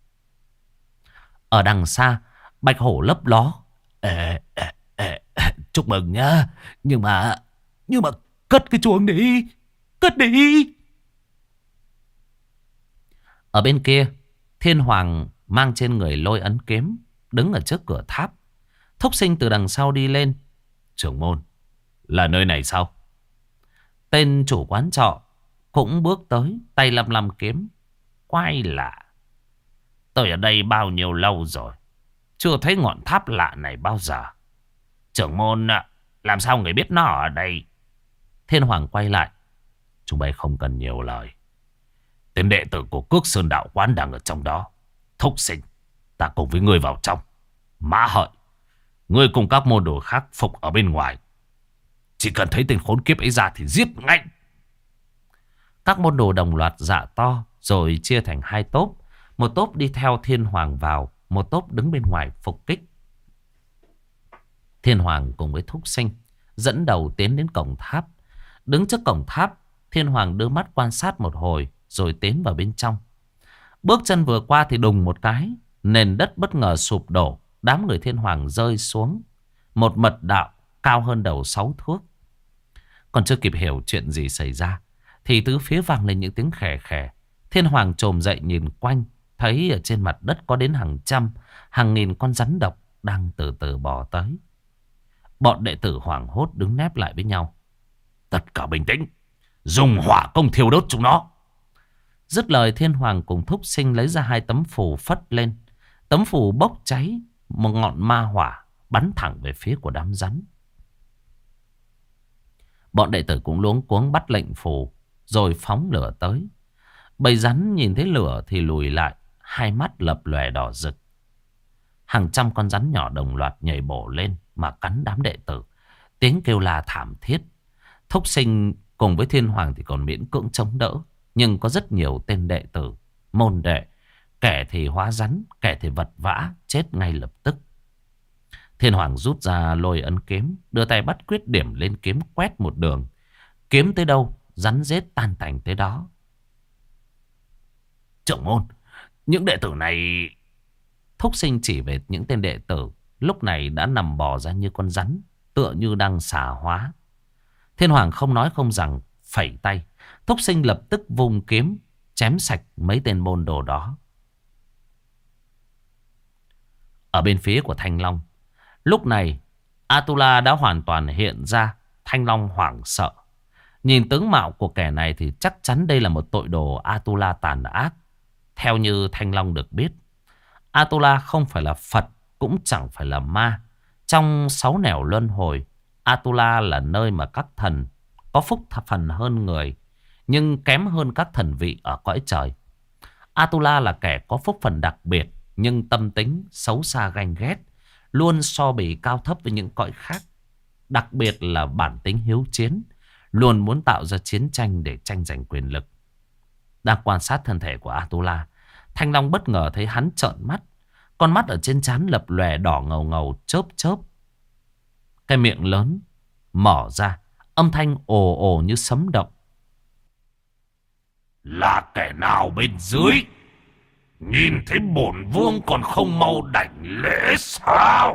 Ở đằng xa, bạch hổ lấp ló. Ê, ê, ê, chúc mừng nhá. Nhưng mà, nhưng mà cất cái chuông đi. Cất đi. Ở bên kia, Thiên Hoàng mang trên người lôi ấn kiếm, đứng ở trước cửa tháp. Thúc Sinh từ đằng sau đi lên. Trưởng môn, là nơi này sao? Tên chủ quán trọ cũng bước tới, tay lăm lăm kiếm. Quái lạ, tôi ở đây bao nhiêu lâu rồi, chưa thấy ngọn tháp lạ này bao giờ. Trưởng môn, làm sao người biết nó ở đây? Thiên Hoàng quay lại. Chúng bay không cần nhiều lời. Tên đệ tử của Cước Sơn Đạo Quán đang ở trong đó. Thúc Sinh, ta cùng với ngươi vào trong. Mã Hợi, ngươi cùng các môn đồ khác phục ở bên ngoài. Chỉ cần thấy tên khốn kiếp ấy ra thì giết ngay. Các môn đồ đồng loạt dạ to, rồi chia thành hai tốp. Một tốp đi theo Thiên Hoàng vào, một tốp đứng bên ngoài phục kích. Thiên Hoàng cùng với Thúc Sinh dẫn đầu tiến đến cổng tháp. Đứng trước cổng tháp, Thiên Hoàng đưa mắt quan sát một hồi, rồi tiến vào bên trong. Bước chân vừa qua thì đùng một cái, nền đất bất ngờ sụp đổ. Đám người Thiên Hoàng rơi xuống một mật đạo cao hơn đầu sáu thước. Còn chưa kịp hiểu chuyện gì xảy ra thì tứ phía vang lên những tiếng khè khè. Thiên Hoàng chồm dậy nhìn quanh, thấy ở trên mặt đất có đến hàng trăm, hàng nghìn con rắn độc đang từ từ bò tới. Bọn đệ tử hoảng hốt đứng nép lại với nhau. Tất cả bình tĩnh, dùng hỏa công thiêu đốt chúng nó. Dứt lời, Thiên Hoàng cùng Thúc Sinh lấy ra hai tấm phù phất lên. Tấm phù bốc cháy, một ngọn ma hỏa bắn thẳng về phía của đám rắn. Bọn đệ tử cũng luống cuống bắt lệnh phù, rồi phóng lửa tới. Bầy rắn nhìn thấy lửa thì lùi lại, hai mắt lập lòe đỏ rực. Hàng trăm con rắn nhỏ đồng loạt nhảy bổ lên mà cắn đám đệ tử. Tiếng kêu la thảm thiết. Thúc Sinh cùng với Thiên Hoàng thì còn miễn cưỡng chống đỡ. Nhưng có rất nhiều tên đệ tử, môn đệ, kẻ thì hóa rắn, kẻ thì vật vã, chết ngay lập tức. Thiên Hoàng rút ra lôi ấn kiếm, đưa tay bắt quyết điểm lên kiếm quét một đường. Kiếm tới đâu, rắn rết tan tành tới đó. Trưởng môn, những đệ tử này... Thúc Sinh chỉ về những tên đệ tử lúc này đã nằm bò ra như con rắn, tựa như đang xà hóa. Thiên Hoàng không nói không rằng, phẩy tay. Thúc Sinh lập tức vung kiếm, chém sạch mấy tên môn đồ đó. Ở bên phía của Thanh Long, lúc này Atula đã hoàn toàn hiện ra. Thanh Long hoảng sợ. Nhìn tướng mạo của kẻ này thì chắc chắn đây là một tội đồ Atula tàn ác. Theo như Thanh Long được biết, Atula không phải là Phật, cũng chẳng phải là ma. Trong sáu nẻo luân hồi, Atula là nơi mà các thần có phúc phần hơn người, nhưng kém hơn các thần vị ở cõi trời. Atula là kẻ có phúc phần đặc biệt, nhưng tâm tính xấu xa ganh ghét, luôn so bì cao thấp với những cõi khác. Đặc biệt là bản tính hiếu chiến, luôn muốn tạo ra chiến tranh để tranh giành quyền lực. Đang quan sát thân thể của Atula, Thanh Long bất ngờ thấy hắn trợn mắt. Con mắt ở trên trán lập lòe đỏ ngầu ngầu chớp chớp. Cái miệng lớn mở ra, âm thanh ồ ồ như sấm động. Là kẻ nào bên dưới? Nhìn thấy bổn vương còn không mau đảnh lễ sao?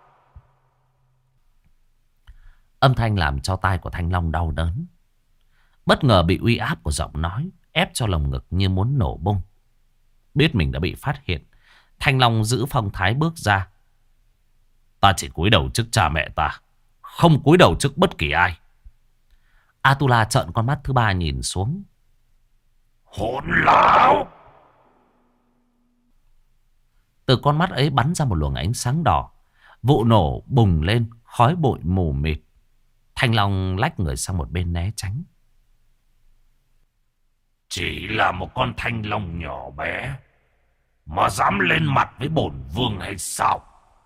Âm thanh làm cho tai của Thanh Long đau đớn. Bất ngờ bị uy áp của giọng nói ép cho lồng ngực như muốn nổ bung. Biết mình đã bị phát hiện, Thanh Long giữ phong thái bước ra. Ta chỉ cúi đầu trước cha mẹ ta, không cúi đầu trước bất kỳ ai. Atula trợn con mắt thứ ba nhìn xuống. Hỗn láo! Từ con mắt ấy bắn ra một luồng ánh sáng đỏ. Vụ nổ bùng lên, khói bụi mù mịt. Thanh Long lách người sang một bên né tránh. Chỉ là một con thanh long nhỏ bé mà dám lên mặt với bổn vương hay sao?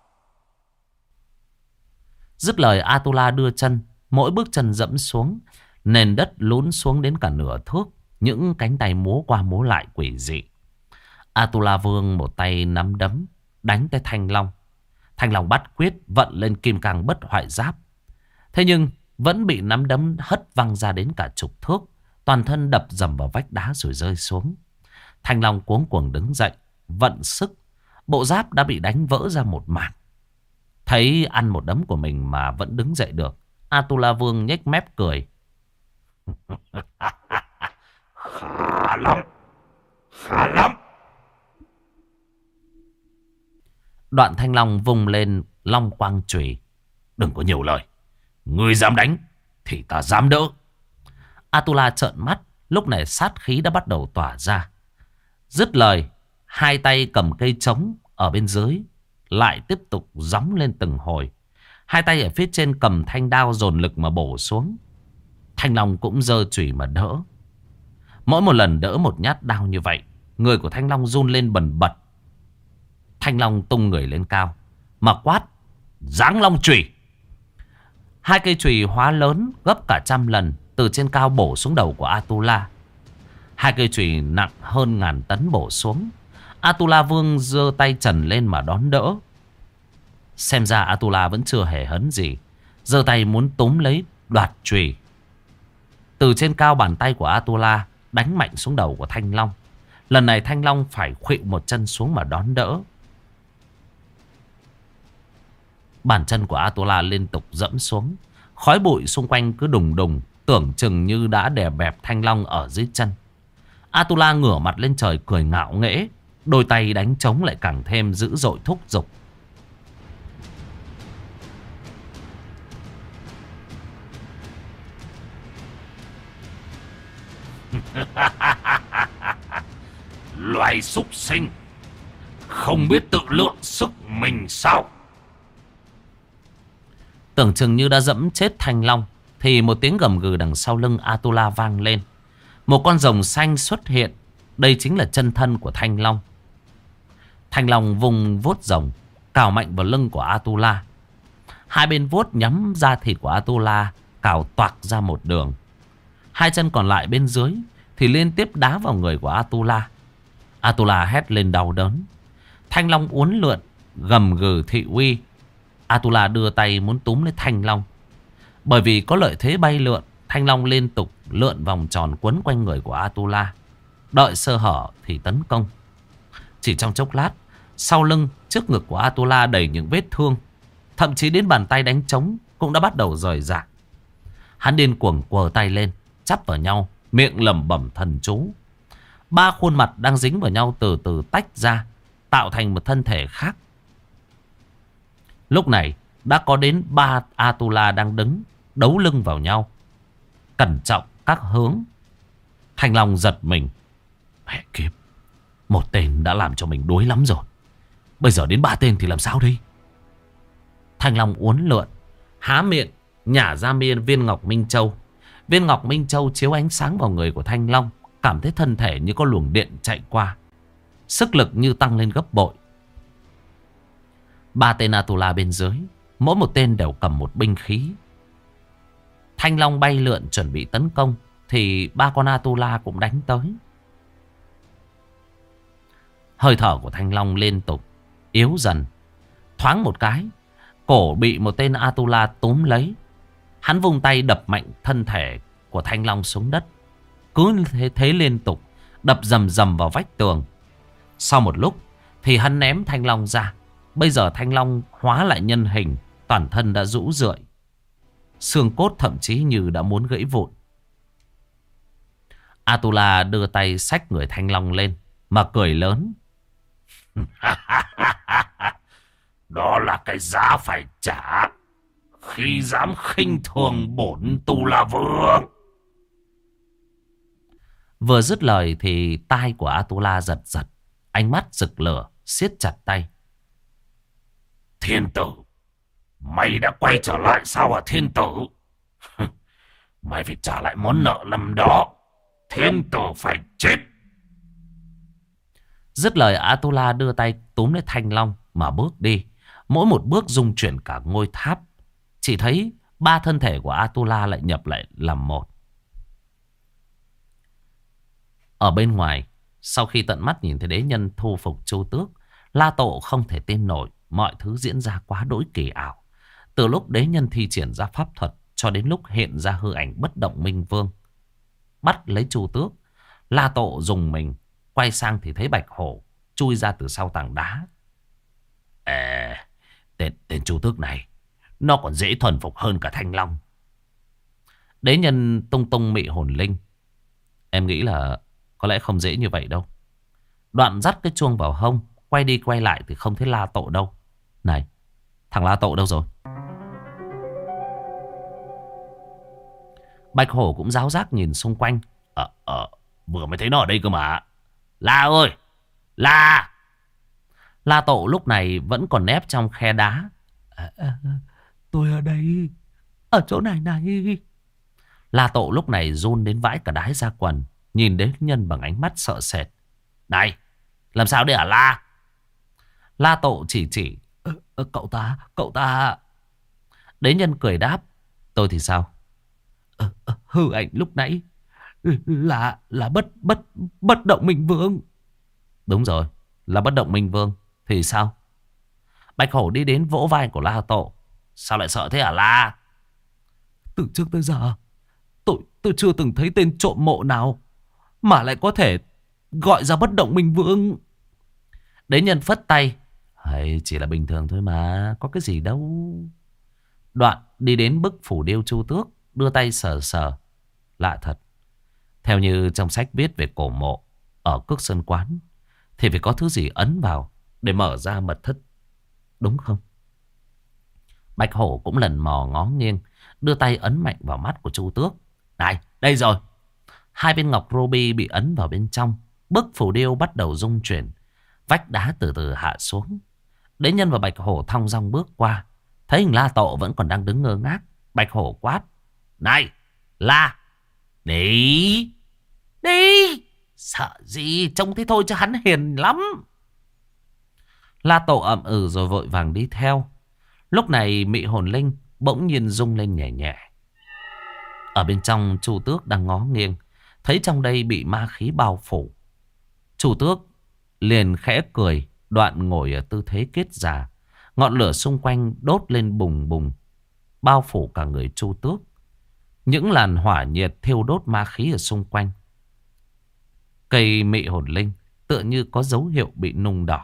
Dứt lời, Atula đưa chân, mỗi bước chân dẫm xuống, nền đất lún xuống đến cả nửa thước. những cánh tay múa qua múa lại quỷ dị. Atula Vương một tay nắm đấm đánh tới Thanh Long. Thanh Long bắt quyết vận lên kim cang bất hoại giáp. Thế nhưng vẫn bị nắm đấm hất văng ra đến cả chục thước. Toàn thân đập dầm vào vách đá rồi rơi xuống. Thanh Long cuống cuồng đứng dậy, vận sức. Bộ giáp đã bị đánh vỡ ra một mảng. Thấy ăn một đấm của mình mà vẫn đứng dậy được, Atula Vương nhếch mép cười. Khá lắm, khá lắm. Đoạn Thanh Long vung lên long quang chùy. Đừng có nhiều lời. Ngươi dám đánh thì ta dám đỡ. Atula trợn mắt. Lúc này sát khí đã bắt đầu tỏa ra. Dứt lời, hai tay cầm cây trống ở bên dưới lại tiếp tục gióng lên từng hồi. Hai tay ở phía trên cầm thanh đao dồn lực mà bổ xuống. Thanh Long cũng giơ chùy mà đỡ. Mỗi một lần đỡ một nhát đao như vậy, người của Thanh Long run lên bần bật. Thanh Long tung người lên cao mà quát: Giáng long chùy! Hai cây chùy hóa lớn gấp cả trăm lần từ trên cao bổ xuống đầu của Atula. Hai cây chùy nặng hơn ngàn tấn bổ xuống. Atula Vương giơ tay trần lên mà đón đỡ. Xem ra Atula vẫn chưa hề hấn gì, giơ tay muốn túm lấy đoạt chùy. Từ trên cao bàn tay của Atula đánh mạnh xuống đầu của Thanh Long. Lần này Thanh Long phải khuỵu một chân xuống mà đón đỡ. Bàn chân của Atula liên tục dẫm xuống. Khói bụi xung quanh cứ đùng đùng, tưởng chừng như đã đè bẹp Thanh Long ở dưới chân. Atula ngửa mặt lên trời cười ngạo nghễ. Đôi tay đánh trống lại càng thêm dữ dội thúc giục. Loài súc sinh, không biết tự lượng sức mình sao? Tưởng chừng như đã dẫm chết Thanh Long, thì một tiếng gầm gừ đằng sau lưng Atula vang lên. Một con rồng xanh xuất hiện. Đây chính là chân thân của Thanh Long. Thanh Long vùng vuốt rồng, cào mạnh vào lưng của Atula. Hai bên vuốt nhắm da thịt của Atula, cào toạc ra một đường. Hai chân còn lại bên dưới thì liên tiếp đá vào người của Atula. Atula hét lên đau đớn. Thanh Long uốn lượn, gầm gừ thị uy. Atula đưa tay muốn túm lấy Thanh Long. Bởi vì có lợi thế bay lượn, Thanh Long liên tục lượn vòng tròn quấn quanh người của Atula. Đợi sơ hở thì tấn công. Chỉ trong chốc lát, sau lưng, trước ngực của Atula đầy những vết thương. Thậm chí đến bàn tay đánh trống cũng đã bắt đầu rời rạc. Hắn điên cuồng quờ tay lên, chắp vào nhau, miệng lẩm bẩm thần chú. Ba khuôn mặt đang dính vào nhau từ từ tách ra, tạo thành một thân thể khác. Lúc này đã có đến ba Atula đang đứng đấu lưng vào nhau, cẩn trọng các hướng. Thanh Long giật mình. Mẹ kiếp, một tên đã làm cho mình đuối lắm rồi, bây giờ đến ba tên thì làm sao đây? Thanh Long uốn lượn, há miệng nhả ra miên viên ngọc minh châu. Viên ngọc minh châu chiếu ánh sáng vào người của Thanh Long, cảm thấy thân thể như có luồng điện chạy qua, sức lực như tăng lên gấp bội. Ba tên Atula bên dưới, mỗi một tên đều cầm một binh khí. Thanh Long bay lượn chuẩn bị tấn công, thì ba con Atula cũng đánh tới. Hơi thở của Thanh Long liên tục yếu dần. Thoáng một cái, cổ bị một tên Atula túm lấy. Hắn vung tay đập mạnh thân thể của Thanh Long xuống đất. Cứ thế, thế liên tục, đập rầm rầm vào vách tường. Sau một lúc thì hắn ném Thanh Long ra. Bây giờ Thanh Long hóa lại nhân hình, toàn thân đã rũ rượi, xương cốt thậm chí như đã muốn gãy vụn. Atula đưa tay xách người Thanh Long lên mà cười lớn. Đó là cái giá phải trả khi dám khinh thường bổn Tu La Vương. Vừa dứt lời thì tai của Atula giật giật, ánh mắt rực lửa, siết chặt tay. Thiên tử, mày đã quay trở lại sao hả thiên tử? Mày phải trả lại món nợ năm đó. Thiên tử phải chết. Dứt lời, Atula đưa tay túm lấy Thanh Long mà bước đi. Mỗi một bước rung chuyển cả ngôi tháp. Chỉ thấy ba thân thể của Atula lại nhập lại làm một. Ở bên ngoài, sau khi tận mắt nhìn thấy đế nhân thu phục Chu Tước, La Tộ không thể tin nổi mọi thứ diễn ra quá đỗi kỳ ảo. Từ lúc đế nhân thi triển ra pháp thuật cho đến lúc hiện ra hư ảnh bất động minh vương bắt lấy Chu Tước, La Tộ dùng mình quay sang thì thấy Bạch Hổ chui ra từ sau tảng đá. À, tên, tên Chu Tước này nó còn dễ thuần phục hơn cả Thanh Long. Đế nhân tung tung mị hồn linh. Em nghĩ là có lẽ không dễ như vậy đâu. Đoạn dắt cái chuông vào hông, quay đi quay lại thì không thấy La Tộ đâu. Này, thằng La Tộ đâu rồi? Bạch Hổ cũng ráo rác nhìn xung quanh. Ờ, ờ, vừa mới thấy nó ở đây cơ mà. La ơi, La! La Tộ lúc này vẫn còn nép trong khe đá. À, à, tôi ở đây, ở chỗ này này. La Tộ lúc này run đến vãi cả đái ra quần, nhìn đế nhân bằng ánh mắt sợ sệt. Này, làm sao đây hả La? La Tộ chỉ chỉ. Ờ, ờ, cậu ta, cậu ta. Đế nhân cười đáp. Tôi thì sao? Ờ, ờ, hư ảnh lúc nãy là là bất bất bất động minh vương. Đúng rồi, là bất động minh vương. Thì sao? Bạch Hổ đi đến vỗ vai của La Tộ. Sao lại sợ thế hả La? Từ trước tới giờ tôi tôi chưa từng thấy tên trộm mộ nào mà lại có thể gọi ra bất động minh vương. Đế nhân phất tay. Hay chỉ là bình thường thôi mà, có cái gì đâu. Đoạn đi đến bức phủ điêu Chu Tước, đưa tay sờ sờ. Lạ thật, theo như trong sách viết về cổ mộ ở Cước Sơn Quán thì phải có thứ gì ấn vào để mở ra mật thất, đúng không? Bạch Hổ cũng lần mò ngó nghiêng, đưa tay ấn mạnh vào mắt của Chu Tước. Này, đây rồi. Hai viên ngọc ruby bị ấn vào bên trong. Bức phủ điêu bắt đầu rung chuyển. Vách đá từ từ hạ xuống. Đế nhân và Bạch Hổ thong dong bước qua. Thấy hình La Tộ vẫn còn đang đứng ngơ ngác, Bạch Hổ quát. Này, La! Đi! Đi! Sợ gì, trông thế thôi chứ hắn hiền lắm. La Tộ ậm ừ rồi vội vàng đi theo. Lúc này mị hồn linh bỗng nhiên rung lên nhẹ nhẹ. Ở bên trong Chu Tước đang ngó nghiêng, thấy trong đây bị ma khí bao phủ. Chu Tước liền khẽ cười, đoạn ngồi ở tư thế kết già. Ngọn lửa xung quanh đốt lên bùng bùng, bao phủ cả người Chu Tước. Những làn hỏa nhiệt thiêu đốt ma khí ở xung quanh. Cây mị hồn linh tựa như có dấu hiệu bị nung đỏ.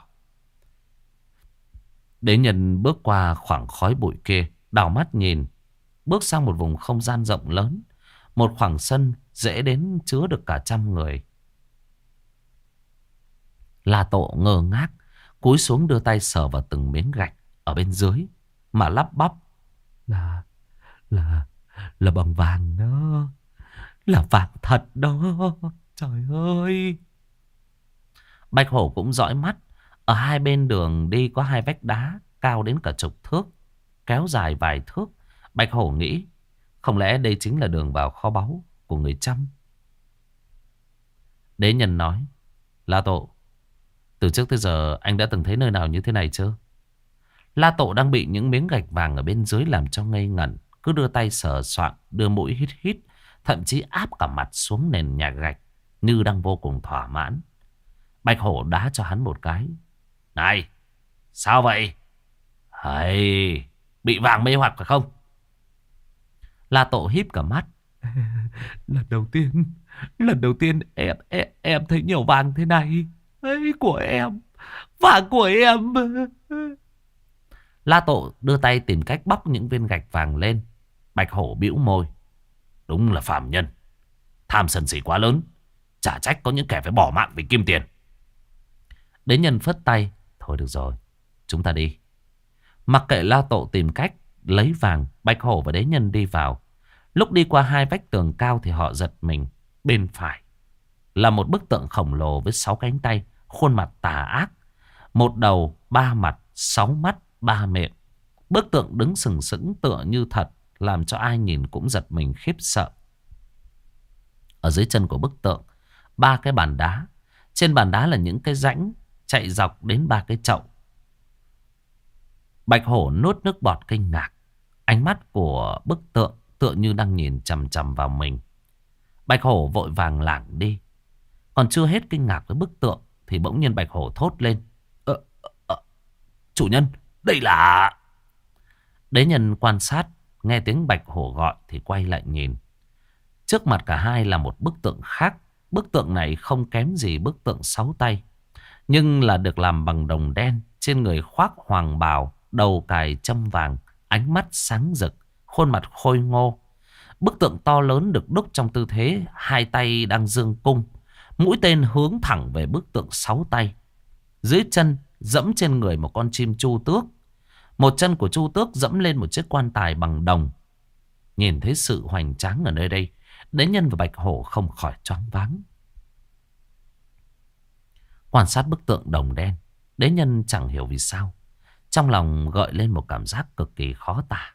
Đế nhân bước qua khoảng khói bụi kia, đảo mắt nhìn, bước sang một vùng không gian rộng lớn, một khoảng sân dễ đến chứa được cả trăm người. La Tộ ngơ ngác, cúi xuống đưa tay sờ vào từng miếng gạch ở bên dưới mà lắp bắp. Là, là, là bằng vàng đó, là vàng thật đó, trời ơi. Bạch Hổ cũng dõi mắt. Ở hai bên đường đi có hai vách đá cao đến cả chục thước, kéo dài vài thước. Bạch Hổ nghĩ, không lẽ đây chính là đường vào kho báu của người Chăm? Đế nhân nói, La Tộ, từ trước tới giờ anh đã từng thấy nơi nào như thế này chưa? La Tộ đang bị những miếng gạch vàng ở bên dưới làm cho ngây ngẩn, cứ đưa tay sờ soạng, đưa mũi hít hít, thậm chí áp cả mặt xuống nền nhà gạch như đang vô cùng thỏa mãn. Bạch Hổ đá cho hắn một cái. Này, sao vậy? Hay, bị vàng mê hoặc phải không? La Tộ híp cả mắt. Lần đầu tiên, lần đầu tiên em, em, em thấy nhiều vàng thế này. Ấy, của em, vàng của em. La Tộ đưa tay tìm cách bóc những viên gạch vàng lên. Bạch Hổ bĩu môi. Đúng là phàm nhân, tham sân si quá lớn, chả trách có những kẻ phải bỏ mạng vì kim tiền. Đế nhân phất tay. Thôi được rồi, chúng ta đi. Mặc kệ La Tộ tìm cách lấy vàng, Bạch Hổ và đế nhân đi vào. Lúc đi qua hai vách tường cao thì họ giật mình. Bên phải là một bức tượng khổng lồ với sáu cánh tay, khuôn mặt tà ác, một đầu, ba mặt, sáu mắt, ba miệng. Bức tượng đứng sừng sững tựa như thật, làm cho ai nhìn cũng giật mình khiếp sợ. Ở dưới chân của bức tượng, ba cái bàn đá. Trên bàn đá là những cái rãnh chạy dọc đến ba cái chậu. Bạch Hổ nuốt nước bọt kinh ngạc. Ánh mắt của bức tượng tựa như đang nhìn chằm chằm vào mình. Bạch Hổ vội vàng lảng đi. Còn chưa hết kinh ngạc với bức tượng thì bỗng nhiên Bạch Hổ thốt lên. Ờ, ờ, ờ, chủ nhân, đây là... Đế nhân quan sát, nghe tiếng Bạch Hổ gọi thì quay lại nhìn. Trước mặt cả hai là một bức tượng khác. Bức tượng này không kém gì bức tượng sáu tay, nhưng là được làm bằng đồng đen. Trên người khoác hoàng bào, đầu cài châm vàng, ánh mắt sáng rực, khuôn mặt khôi ngô. Bức tượng to lớn được đúc trong tư thế hai tay đang giương cung, mũi tên hướng thẳng về bức tượng sáu tay. Dưới chân dẫm trên người một con chim chu tước. Một chân của chu tước dẫm lên một chiếc quan tài bằng đồng. Nhìn thấy sự hoành tráng ở nơi đây, Đế nhân và Bạch Hổ không khỏi choáng váng. Quan sát bức tượng đồng đen, Đế nhân chẳng hiểu vì sao trong lòng gợi lên một cảm giác cực kỳ khó tả.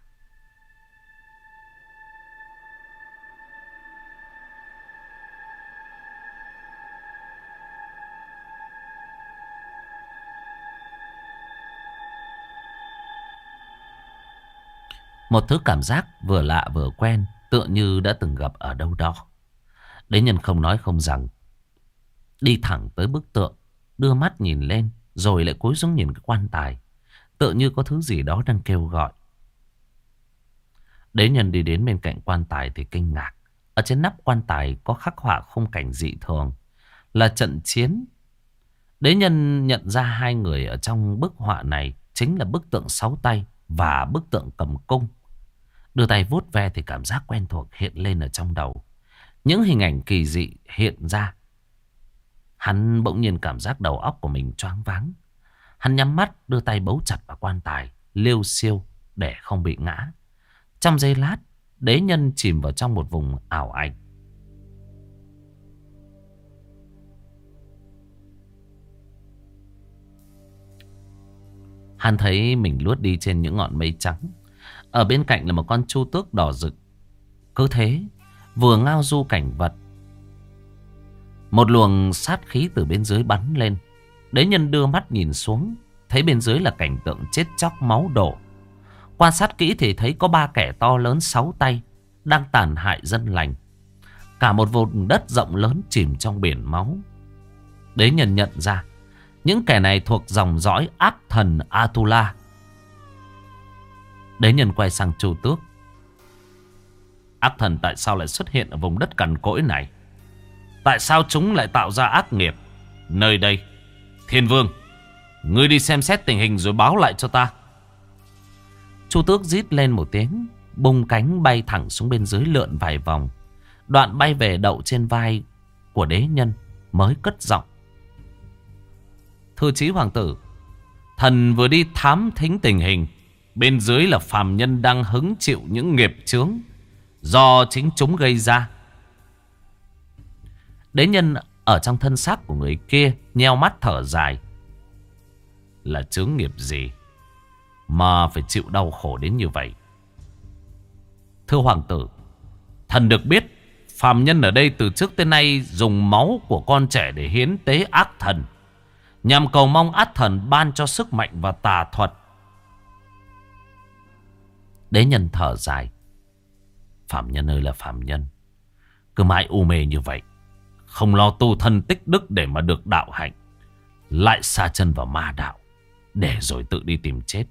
Một thứ cảm giác vừa lạ vừa quen, tựa như đã từng gặp ở đâu đó. Đế nhân không nói không rằng, đi thẳng tới bức tượng, đưa mắt nhìn lên, rồi lại cúi xuống nhìn cái quan tài, tựa như có thứ gì đó đang kêu gọi. Đế nhân đi đến bên cạnh quan tài thì kinh ngạc. Ở trên nắp quan tài có khắc họa khung cảnh dị thường, là trận chiến. Đế nhân nhận ra hai người ở trong bức họa này chính là bức tượng sáu tay và bức tượng cầm cung. Đưa tay vuốt ve thì cảm giác quen thuộc hiện lên ở trong đầu. Những hình ảnh kỳ dị hiện ra. Hắn bỗng nhiên cảm giác đầu óc của mình choáng váng. Hắn nhắm mắt, đưa tay bấu chặt vào quan tài, liêu xiêu để không bị ngã. Trong giây lát, đế nhân chìm vào trong một vùng ảo ảnh. Hắn thấy mình lướt đi trên những ngọn mây trắng. Ở bên cạnh là một con chu tước đỏ rực. Cứ thế, vừa ngao du cảnh vật, một luồng sát khí từ bên dưới bắn lên. Đế nhân đưa mắt nhìn xuống, thấy bên dưới là cảnh tượng chết chóc máu đổ. Quan sát kỹ thì thấy có ba kẻ to lớn sáu tay đang tàn hại dân lành. Cả một vùng đất rộng lớn chìm trong biển máu. Đế nhân nhận ra những kẻ này thuộc dòng dõi ác thần Atula. Đế nhân quay sang chu tước. Ác thần tại sao lại xuất hiện ở vùng đất cằn cỗi này? Tại sao chúng lại tạo ra ác nghiệp nơi đây? Thiên vương, ngươi đi xem xét tình hình rồi báo lại cho ta. Chu tước rít lên một tiếng, bung cánh bay thẳng xuống bên dưới lượn vài vòng. Đoạn bay về đậu trên vai của đế nhân, mới cất giọng. Thưa chí hoàng tử, thần vừa đi thám thính tình hình. Bên dưới là phàm nhân đang hứng chịu những nghiệp chướng do chính chúng gây ra. Đế nhân ở trong thân xác của người kia nheo mắt thở dài. Là chướng nghiệp gì mà phải chịu đau khổ đến như vậy? Thưa hoàng tử, thần được biết phàm nhân ở đây từ trước tới nay dùng máu của con trẻ để hiến tế ác thần, nhằm cầu mong ác thần ban cho sức mạnh và tà thuật. Đế nhân thở dài. Phàm nhân ơi là phàm nhân, cứ mãi u mê như vậy, không lo tu thân tích đức để mà được đạo hạnh, lại sa chân vào ma đạo, để rồi tự đi tìm chết.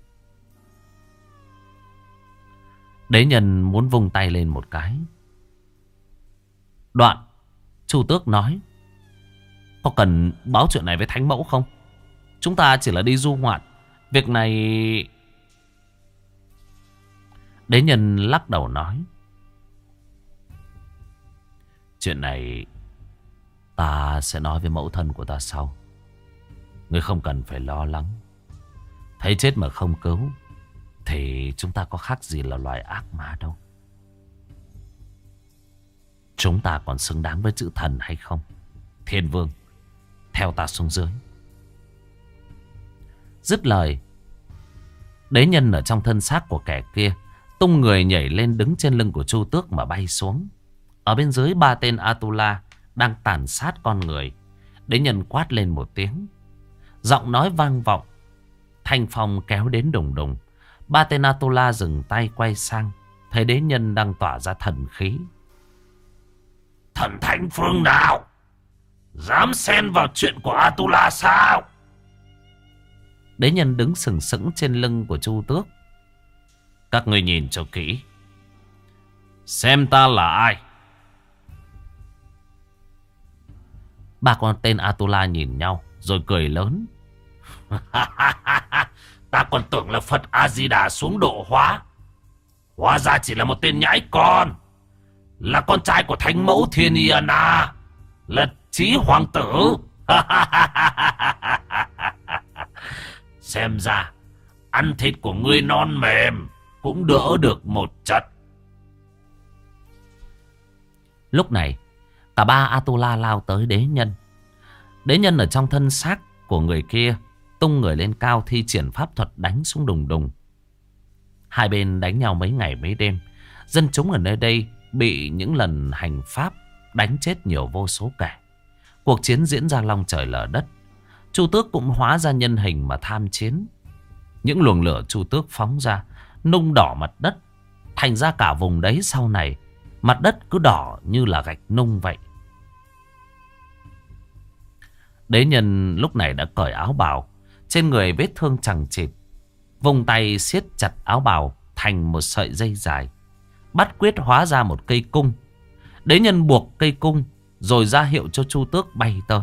Đế nhân muốn vung tay lên một cái. Đoạn Chu Tước nói, có cần báo chuyện này với Thánh Mẫu không? Chúng ta chỉ là đi du ngoạn, việc này... Đế nhân lắc đầu nói, chuyện này ta sẽ nói với mẫu thân của ta sau. Ngươi không cần phải lo lắng. Thấy chết mà không cứu thì chúng ta có khác gì là loài ác ma đâu. Chúng ta còn xứng đáng với chữ thần hay không? Thiên vương, theo ta xuống dưới. Dứt lời, đế nhân ở trong thân xác của kẻ kia tung người nhảy lên đứng trên lưng của Chu Tước mà bay xuống. Ở bên dưới ba tên Atula đang tàn sát con người. Đế nhân quát lên một tiếng, giọng nói vang vọng. Thanh phong kéo đến đùng đùng. Ba tên Atula dừng tay quay sang, thấy đế nhân đang tỏa ra thần khí. Thần thánh phương nào? Dám xen vào chuyện của Atula sao? Đế nhân đứng sừng sững trên lưng của Chu Tước. Các ngươi nhìn cho kỹ, xem ta là ai. Ba con tên Atula nhìn nhau rồi cười lớn. Ta còn tưởng là Phật A-di-đà xuống độ hóa, hóa ra chỉ là một tên nhãi con, là con trai của thánh mẫu Thiên Yên à, là Chí Hoàng tử. Xem ra ăn thịt của ngươi non mềm cũng đỡ được một trận. Lúc này cả ba Atula lao tới đế nhân. Đế nhân ở trong thân xác của người kia tung người lên cao, thi triển pháp thuật đánh xuống đùng đùng. Hai bên đánh nhau mấy ngày mấy đêm. Dân chúng ở nơi đây bị những lần hành pháp đánh chết nhiều vô số kể. Cuộc chiến diễn ra long trời lở đất. Chu Tước cũng hóa ra nhân hình mà tham chiến. Những luồng lửa Chu Tước phóng ra nung đỏ mặt đất. Thành ra cả vùng đấy sau này mặt đất cứ đỏ như là gạch nung vậy. Đế nhân lúc này đã cởi áo bào, trên người vết thương chằng chịt. Vùng tay siết chặt áo bào thành một sợi dây dài, bắt quyết hóa ra một cây cung. Đế nhân buộc cây cung rồi ra hiệu cho Chu Tước bay tới.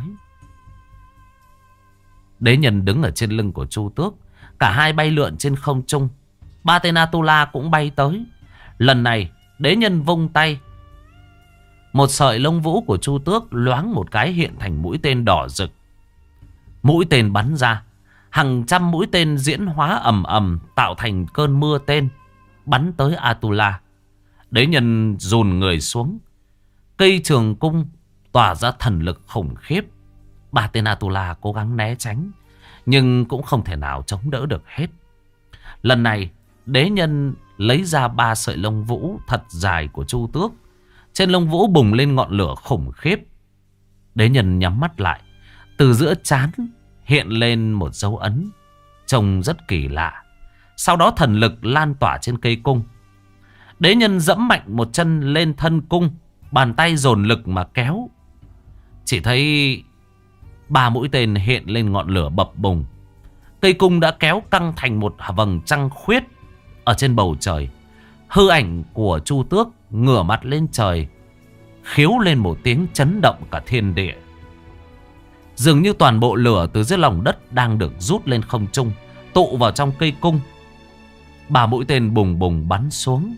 Đế nhân đứng ở trên lưng của Chu Tước. Cả hai bay lượn trên không trung. Ba tên Atula cũng bay tới. Lần này đế nhân vung tay, một sợi lông vũ của Chu Tước loáng một cái hiện thành mũi tên đỏ rực. Mũi tên bắn ra, hàng trăm mũi tên diễn hóa ầm ầm tạo thành cơn mưa tên bắn tới Atula. Đế nhân dồn người xuống. Cây trường cung tỏa ra thần lực khủng khiếp. Ba tên Atula cố gắng né tránh, nhưng cũng không thể nào chống đỡ được hết. Lần này đế nhân lấy ra ba sợi lông vũ thật dài của Chu Tước. Trên lông vũ bùng lên ngọn lửa khủng khiếp. Đế nhân nhắm mắt lại. Từ giữa trán hiện lên một dấu ấn trông rất kỳ lạ. Sau đó thần lực lan tỏa trên cây cung. Đế nhân dẫm mạnh một chân lên thân cung, bàn tay dồn lực mà kéo. Chỉ thấy ba mũi tên hiện lên ngọn lửa bập bùng. Cây cung đã kéo căng thành một vầng trăng khuyết ở trên bầu trời. Hư ảnh của Chu Tước ngửa mặt lên trời, khiếu lên một tiếng chấn động cả thiên địa. Dường như toàn bộ lửa từ dưới lòng đất đang được rút lên không trung, tụ vào trong cây cung. Ba mũi tên bùng bùng bắn xuống.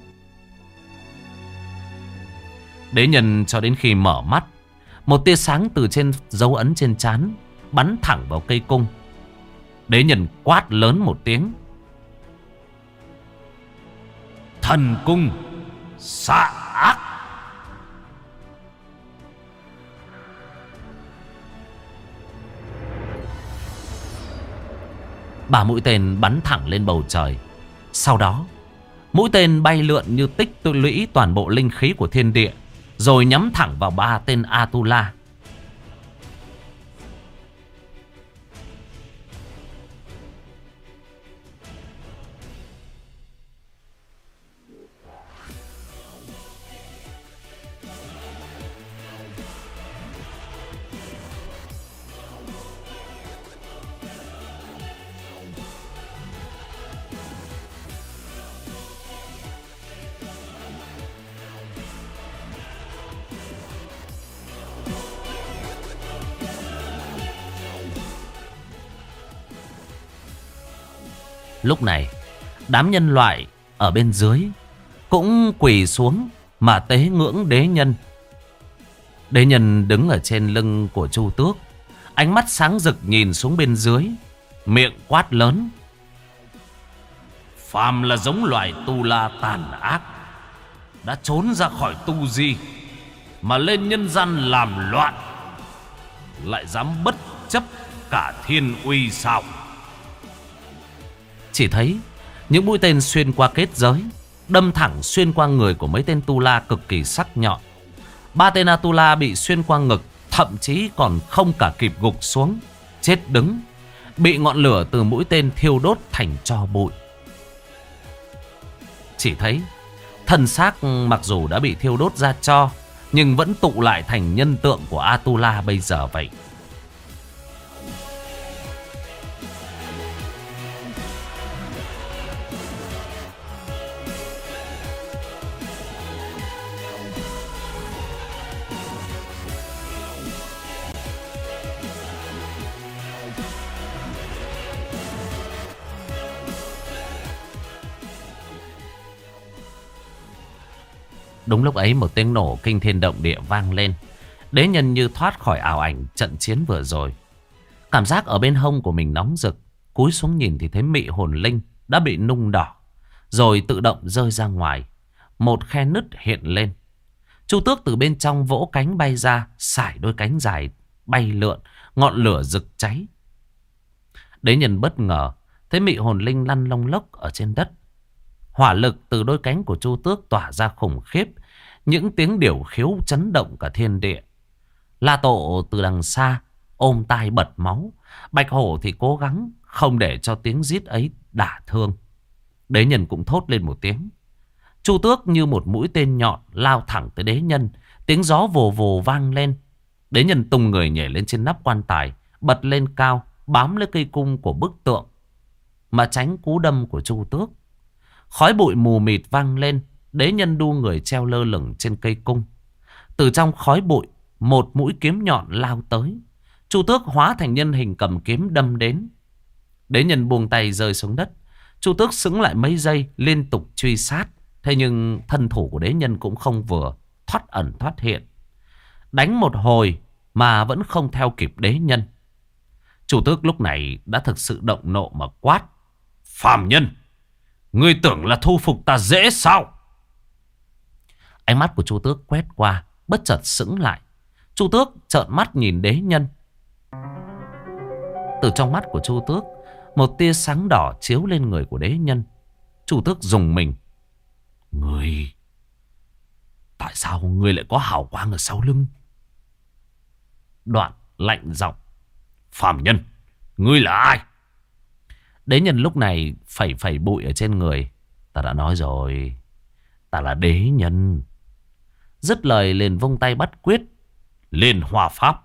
Đế nhân cho đến khi mở mắt, một tia sáng từ trên dấu ấn trên trán bắn thẳng vào cây cung. Đế nhân quát lớn một tiếng: thần cung xạ ác. Ba mũi tên bắn thẳng lên bầu trời. Sau đó mũi tên bay lượn như tích tụ lũy toàn bộ linh khí của thiên địa, rồi nhắm thẳng vào ba tên Atula. Lúc này đám nhân loại ở bên dưới cũng quỳ xuống mà tế ngưỡng đế nhân. Đế nhân đứng ở trên lưng của Chu Tước, ánh mắt sáng rực nhìn xuống bên dưới, miệng quát lớn: phàm là giống loài tu la tàn ác, đã trốn ra khỏi tu di mà lên nhân gian làm loạn, lại dám bất chấp cả thiên uy sao? Chỉ thấy những mũi tên xuyên qua kết giới, đâm thẳng xuyên qua người của mấy tên tu la cực kỳ sắc nhọn. Ba tên Atula bị xuyên qua ngực, thậm chí còn không cả kịp gục xuống, chết đứng, bị ngọn lửa từ mũi tên thiêu đốt thành tro bụi. Chỉ thấy thân xác mặc dù đã bị thiêu đốt ra tro, nhưng vẫn tụ lại thành nhân tượng của Atula bây giờ vậy. Đúng lúc ấy một tiếng nổ kinh thiên động địa vang lên. Đế nhân như thoát khỏi ảo ảnh trận chiến vừa rồi. Cảm giác ở bên hông của mình nóng rực. Cúi xuống nhìn thì thấy mị hồn linh đã bị nung đỏ, rồi tự động rơi ra ngoài. Một khe nứt hiện lên. Chu Tước từ bên trong vỗ cánh bay ra, sải đôi cánh dài bay lượn, ngọn lửa rực cháy. Đế nhân bất ngờ thấy mị hồn linh lăn lông lốc ở trên đất. Hỏa lực từ đôi cánh của Chu Tước tỏa ra khủng khiếp. Những tiếng điểu khiếu chấn động cả thiên địa. La Tổ từ đằng xa ôm tai bật máu. Bạch Hổ thì cố gắng không để cho tiếng rít ấy đả thương. Đế nhân cũng thốt lên một tiếng. Chu Tước như một mũi tên nhọn lao thẳng tới đế nhân. Tiếng gió vồ vồ vang lên. Đế nhân tung người nhảy lên trên nắp quan tài, bật lên cao, bám lấy cây cung của bức tượng mà tránh cú đâm của Chu Tước. Khói bụi mù mịt vang lên. Đế nhân đu người treo lơ lửng trên cây cung. Từ trong khói bụi, một mũi kiếm nhọn lao tới. Chu Tước hóa thành nhân hình cầm kiếm đâm đến. Đế nhân buông tay rơi xuống đất. Chu Tước sững lại mấy giây, liên tục truy sát. Thế nhưng thân thủ của đế nhân cũng không vừa, thoát ẩn thoát hiện. Đánh một hồi mà vẫn không theo kịp đế nhân. Chu Tước lúc này đã thực sự động nộ mà quát: "Phàm nhân! Ngươi tưởng là thu phục ta dễ sao?" Ánh mắt của Chu Tước quét qua, bất chợt sững lại. Chu Tước trợn mắt nhìn đế nhân. Từ trong mắt của Chu Tước, một tia sáng đỏ chiếu lên người của đế nhân. Chu Tước rùng mình. Ngươi... Tại sao ngươi lại có hào quang ở sau lưng? Đoạn lạnh giọng: "Phàm nhân, ngươi là ai?" Đế nhân lúc này phẩy phẩy bụi ở trên người. "Ta đã nói rồi, ta là đế nhân." Dứt lời liền vung tay bắt quyết. "Liên hoa pháp."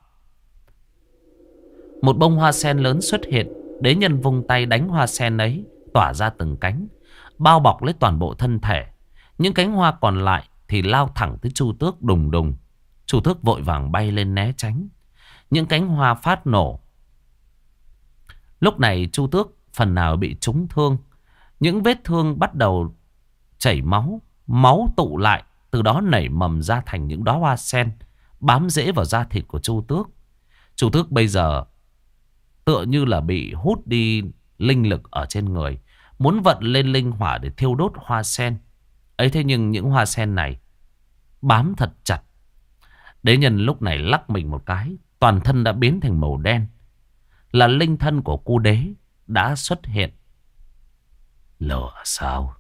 Một bông hoa sen lớn xuất hiện. Đế nhân vung tay đánh hoa sen ấy tỏa ra từng cánh, bao bọc lấy toàn bộ thân thể. Những cánh hoa còn lại thì lao thẳng tới Chu Tước đùng đùng. Chu Tước vội vàng bay lên né tránh. Những cánh hoa phát nổ. Lúc này Chu Tước phần nào bị trúng thương. Những vết thương bắt đầu chảy máu. Máu tụ lại, từ đó nảy mầm ra thành những đóa hoa sen, bám rễ vào da thịt của Chu Tước. Chu Tước bây giờ tựa như là bị hút đi linh lực ở trên người, muốn vận lên linh hỏa để thiêu đốt hoa sen ấy. Thế nhưng những hoa sen này bám thật chặt. Đế nhân lúc này lắc mình một cái, toàn thân đã biến thành màu đen. Là linh thân của cô đế đã xuất hiện. Lửa sao?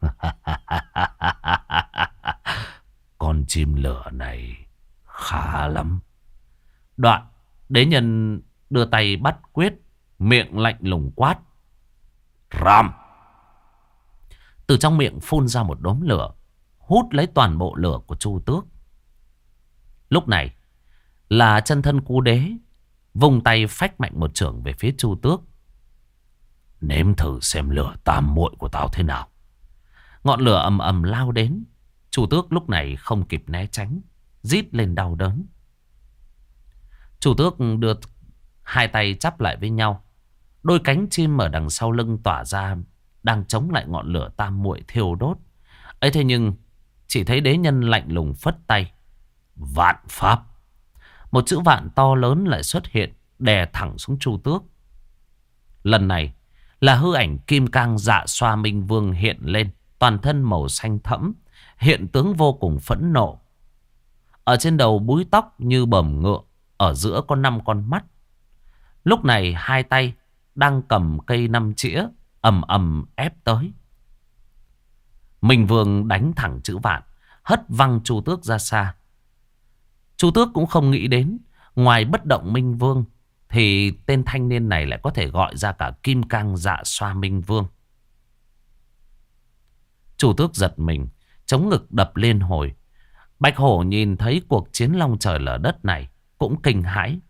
Con chim lửa này khá lắm. Đoạn đế nhân đưa tay bắt quyết, miệng lạnh lùng quát: "Ram!" Từ trong miệng phun ra một đốm lửa, hút lấy toàn bộ lửa của Chu Tước. Lúc này là chân thân cú đế vùng tay phách mạnh một chưởng về phía Chu Tước. "Nếm thử xem lửa tam muội của tao thế nào." Ngọn lửa ầm ầm lao đến. Chu Tước lúc này không kịp né tránh, rít lên đau đớn. Chu Tước đưa hai tay chắp lại với nhau. Đôi cánh chim ở đằng sau lưng tỏa ra, đang chống lại ngọn lửa tam muội thiêu đốt ấy. Thế nhưng chỉ thấy đế nhân lạnh lùng phất tay: "Vạn pháp." Một chữ vạn to lớn lại xuất hiện, đè thẳng xuống Chu Tước. Lần này là hư ảnh kim cang dạ xoa minh vương hiện lên, toàn thân màu xanh thẫm, hiện tướng vô cùng phẫn nộ. Ở trên đầu búi tóc như bờm ngựa, ở giữa có năm con mắt. Lúc này hai tay đang cầm cây năm chĩa, ầm ầm ép tới. Minh vương đánh thẳng chữ vạn, hất văng Chu Tước ra xa. Chu Tước cũng không nghĩ đến, ngoài bất động Minh vương thì tên thanh niên này lại có thể gọi ra cả kim cang dạ xoa Minh vương. Chu Tước giật mình, chống ngực đập liên hồi. Bạch Hổ nhìn thấy cuộc chiến long trời lở đất này cũng kinh hãi.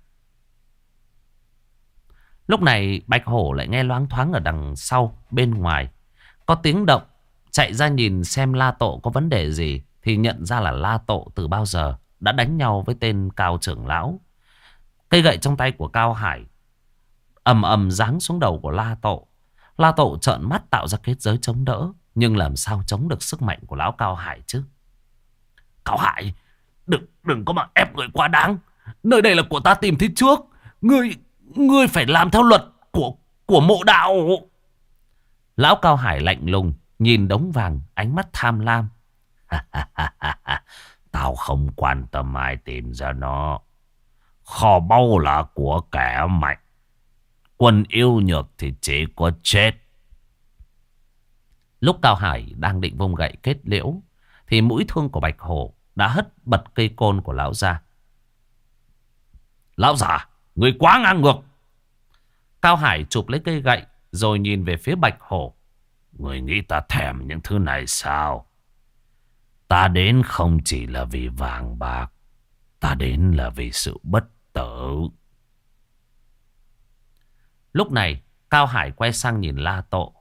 Lúc này Bạch Hổ lại nghe loáng thoáng ở đằng sau bên ngoài có tiếng động. Chạy ra nhìn xem La Tộ có vấn đề gì thì nhận ra là La Tộ từ bao giờ đã đánh nhau với tên Cao trưởng lão. Cây gậy trong tay của Cao Hải ầm ầm giáng xuống đầu của La Tộ. La Tộ trợn mắt tạo ra kết giới chống đỡ, nhưng làm sao chống được sức mạnh của lão Cao Hải chứ? Cao Hải, đừng đừng có mà ép người quá đáng. Nơi đây là của ta tìm thấy trước. Ngươi ngươi phải làm theo luật của của mộ đạo. Lão Cao Hải lạnh lùng nhìn đống vàng, ánh mắt tham lam. Tao không quan tâm ai tìm ra nó. Kho báu là của kẻ mạnh. Quân yêu nhược thì chỉ có chết. Lúc Cao Hải đang định vung gậy kết liễu thì mũi thương của Bạch Hổ đã hất bật cây côn của lão ra. Lão già, người quá ngang ngược. Cao Hải chụp lấy cây gậy rồi nhìn về phía Bạch Hổ. Người nghĩ ta thèm những thứ này sao? Ta đến không chỉ là vì vàng bạc. Ta đến là vì sự bất tử. Lúc này Cao Hải quay sang nhìn La Tộ.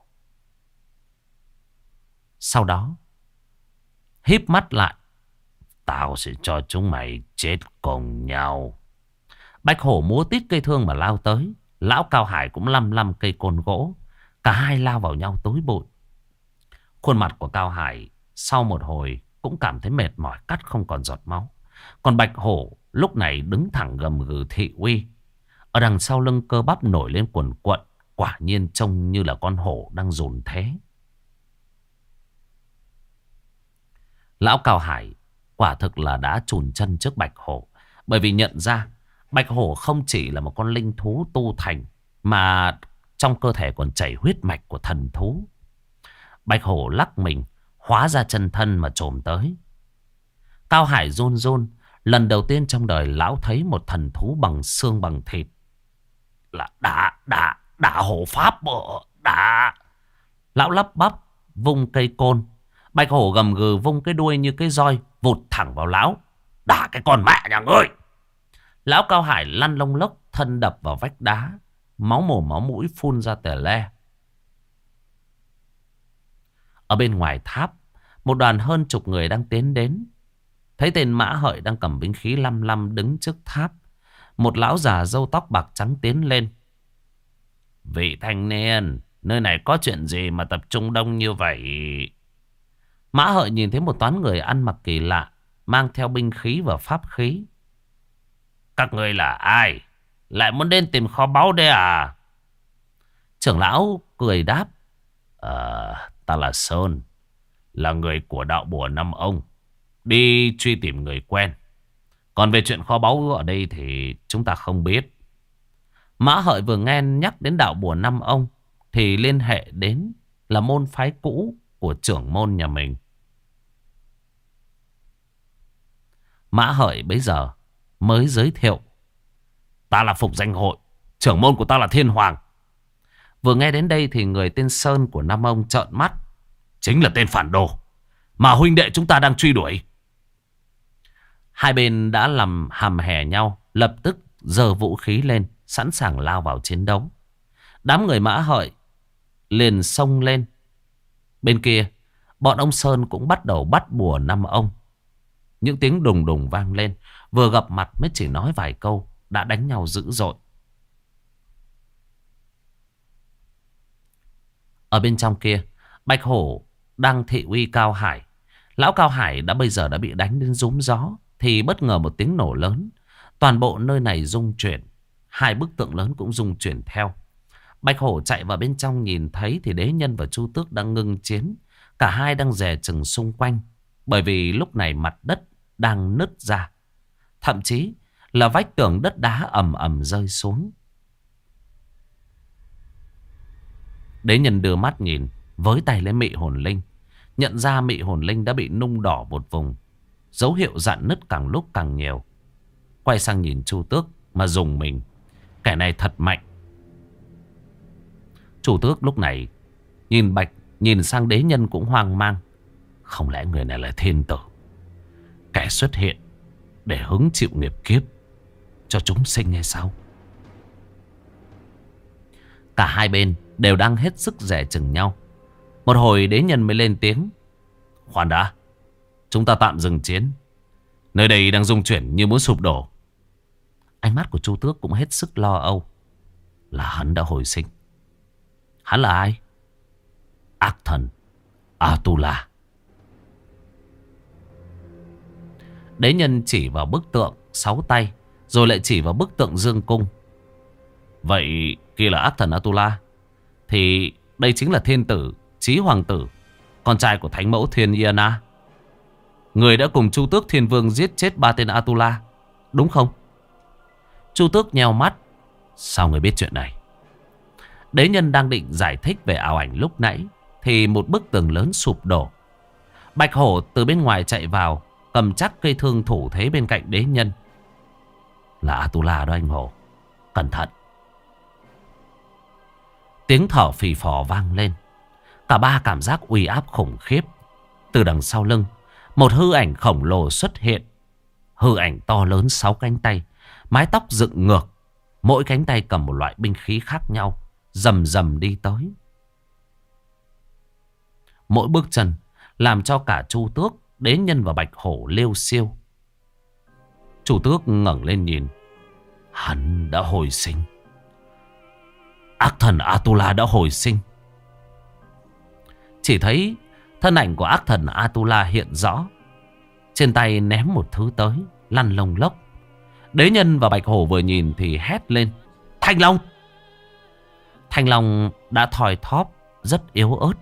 Sau đó híp mắt lại. Tao sẽ cho chúng mày chết cùng nhau. Bạch Hổ múa tít cây thương mà lao tới. Lão Cao Hải cũng lăm lăm cây côn gỗ. Cả hai lao vào nhau tối bụi. Khuôn mặt của Cao Hải sau một hồi cũng cảm thấy mệt mỏi, cắt không còn giọt máu. Còn Bạch Hổ lúc này đứng thẳng gầm gừ thị uy. Ở đằng sau lưng cơ bắp nổi lên quần quận. Quả nhiên trông như là con hổ đang dồn thế. Lão Cao Hải quả thực là đã chùn chân trước Bạch Hổ. Bởi vì nhận ra Bạch Hổ không chỉ là một con linh thú tu thành, mà trong cơ thể còn chảy huyết mạch của thần thú. Bạch Hổ lắc mình, hóa ra chân thân mà trồm tới. Cao Hải run run. Lần đầu tiên trong đời lão thấy một thần thú bằng xương bằng thịt. Là đã, đã, đã hổ pháp bộ, đã. Lão lắp bắp, vung cây côn. Bạch Hổ gầm gừ vung cái đuôi như cái roi, vụt thẳng vào lão. Đả cái con mẹ nhà ngươi. Lão Cao Hải lăn lông lốc, thân đập vào vách đá. Máu mồm máu mũi phun ra tè le. Ở bên ngoài tháp, một đoàn hơn chục người đang tiến đến. Thấy tên Mã Hợi đang cầm binh khí lăm lăm đứng trước tháp. Một lão già râu tóc bạc trắng tiến lên. Vị thanh niên, nơi này có chuyện gì mà tập trung đông như vậy? Mã Hợi nhìn thấy một toán người ăn mặc kỳ lạ, mang theo binh khí và pháp khí. Các người là ai? Lại muốn đến tìm kho báu đây à? Trưởng lão cười đáp. Ờ, ta là Sơn, là người của đạo bùa năm ông. Đi truy tìm người quen. Còn về chuyện kho báu ở đây thì chúng ta không biết. Mã Hợi vừa nghe nhắc đến đạo bùa năm ông thì liên hệ đến là môn phái cũ của trưởng môn nhà mình. Mã Hợi bấy giờ mới giới thiệu. Ta là Phục Danh Hội, trưởng môn của ta là Thiên Hoàng. Vừa nghe đến đây thì người tên Sơn của năm ông trợn mắt. Chính là tên phản đồ mà huynh đệ chúng ta đang truy đuổi. Hai bên đã làm hầm hè nhau, lập tức giơ vũ khí lên, sẵn sàng lao vào chiến đấu. Đám người Mã Hợi liền xông lên. Bên kia, bọn ông Sơn cũng bắt đầu bắt bùa năm ông. Những tiếng đùng đùng vang lên. Vừa gặp mặt mới chỉ nói vài câu, đã đánh nhau dữ dội. Ở bên trong kia, Bạch Hổ đang thị uy Cao Hải. Lão Cao Hải đã bây giờ đã bị đánh đến rúm gió. Thì bất ngờ một tiếng nổ lớn. Toàn bộ nơi này rung chuyển. Hai bức tượng lớn cũng rung chuyển theo. Bạch Hổ chạy vào bên trong nhìn thấy thì Đế Nhân và Chu Tước đang ngưng chiến. Cả hai đang dè chừng xung quanh. Bởi vì lúc này mặt đất đang nứt ra. Thậm chí là vách tường đất đá ầm ầm rơi xuống. Đế Nhân đưa mắt nhìn, với tay lên Mị Hồn Linh. Nhận ra Mị Hồn Linh đã bị nung đỏ một vùng. Dấu hiệu rạn nứt càng lúc càng nhiều. Quay sang nhìn Chu Tước mà dùng mình. Kẻ này thật mạnh. Chu Tước lúc này nhìn Bạch, nhìn sang Đế Nhân cũng hoang mang. Không lẽ người này là thiên tử? kẻ xuất hiện để hứng chịu nghiệp kiếp cho chúng sinh hay sao? Cả hai bên đều đang hết sức dè chừng nhau. Một hồi đế nhân mới lên tiếng. Khoan đã, chúng ta tạm dừng chiến. Nơi đây đang rung chuyển như muốn sụp đổ. Ánh mắt của Chu Tước cũng hết sức lo âu. Là hắn đã hồi sinh. Hắn là ai? Ác thần Atula. Đế nhân chỉ vào bức tượng sáu tay, rồi lại chỉ vào bức tượng dương cung. Vậy kia là ác thần Atula, thì đây chính là thiên tử Chí Hoàng tử, con trai của thánh mẫu Thiên Iana, người đã cùng Chu Tước Thiên Vương giết chết ba tên Atula, đúng không? Chu Tước nheo mắt. Sao người biết chuyện này? Đế nhân đang định giải thích về ảo ảnh lúc nãy, thì một bức tường lớn sụp đổ. Bạch hổ từ bên ngoài chạy vào, cầm chắc cây thương thủ thế bên cạnh đế nhân. Là Atula đó anh Hổ, cẩn thận. Tiếng thở phì phò vang lên. Cả ba cảm giác uy áp khủng khiếp. Từ đằng sau lưng, một hư ảnh khổng lồ xuất hiện. Hư ảnh to lớn sáu cánh tay, mái tóc dựng ngược, mỗi cánh tay cầm một loại binh khí khác nhau, rầm rầm đi tới. Mỗi bước chân làm cho cả Chu Tước, đế nhân và Bạch Hổ liêu xiêu. Chu Tước ngẩng lên nhìn. Hắn đã hồi sinh. Ác thần Atula đã hồi sinh. Chỉ thấy thân ảnh của ác thần Atula hiện rõ. Trên tay ném một thứ tới, lăn lông lốc. Đế nhân và Bạch Hổ vừa nhìn thì hét lên. Thanh Long! Thanh Long đã thoi thóp, rất yếu ớt.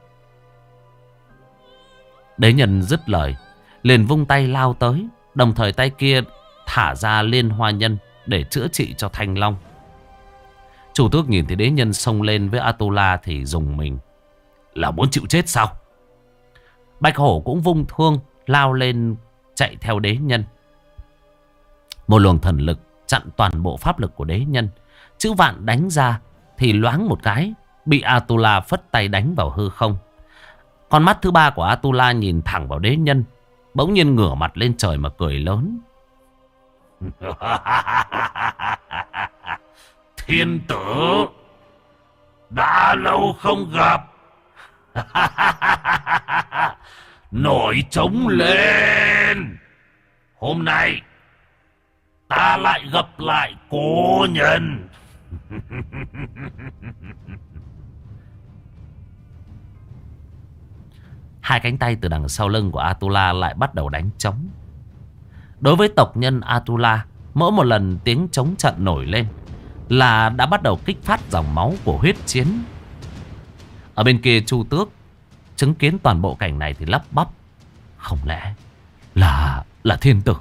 Đế nhân dứt lời, liền vung tay lao tới, đồng thời tay kia thả ra liên hoa nhân để chữa trị cho Thanh Long. Chu Tước nhìn thấy đế nhân xông lên với Atula thì dùng mình. Là muốn chịu chết sao? Bạch Hổ cũng vung thương lao lên chạy theo đế nhân. Một luồng thần lực chặn toàn bộ pháp lực của đế nhân. Chữ vạn đánh ra thì loáng một cái bị Atula phất tay đánh vào hư không. Con mắt thứ ba của Atula nhìn thẳng vào đế nhân, bỗng nhiên ngửa mặt lên trời mà cười lớn. Thiên tử, đã lâu không gặp. Nổi trống lên. Hôm nay ta lại gặp lại cố nhân. Hai cánh tay từ đằng sau lưng của Atula lại bắt đầu đánh trống. Đối với tộc nhân Atula, mỗi một lần tiếng trống trận nổi lên là đã bắt đầu kích phát dòng máu của huyết chiến. Ở bên kia Chu Tước chứng kiến toàn bộ cảnh này thì lắp bắp. Không lẽ là là thiên tử?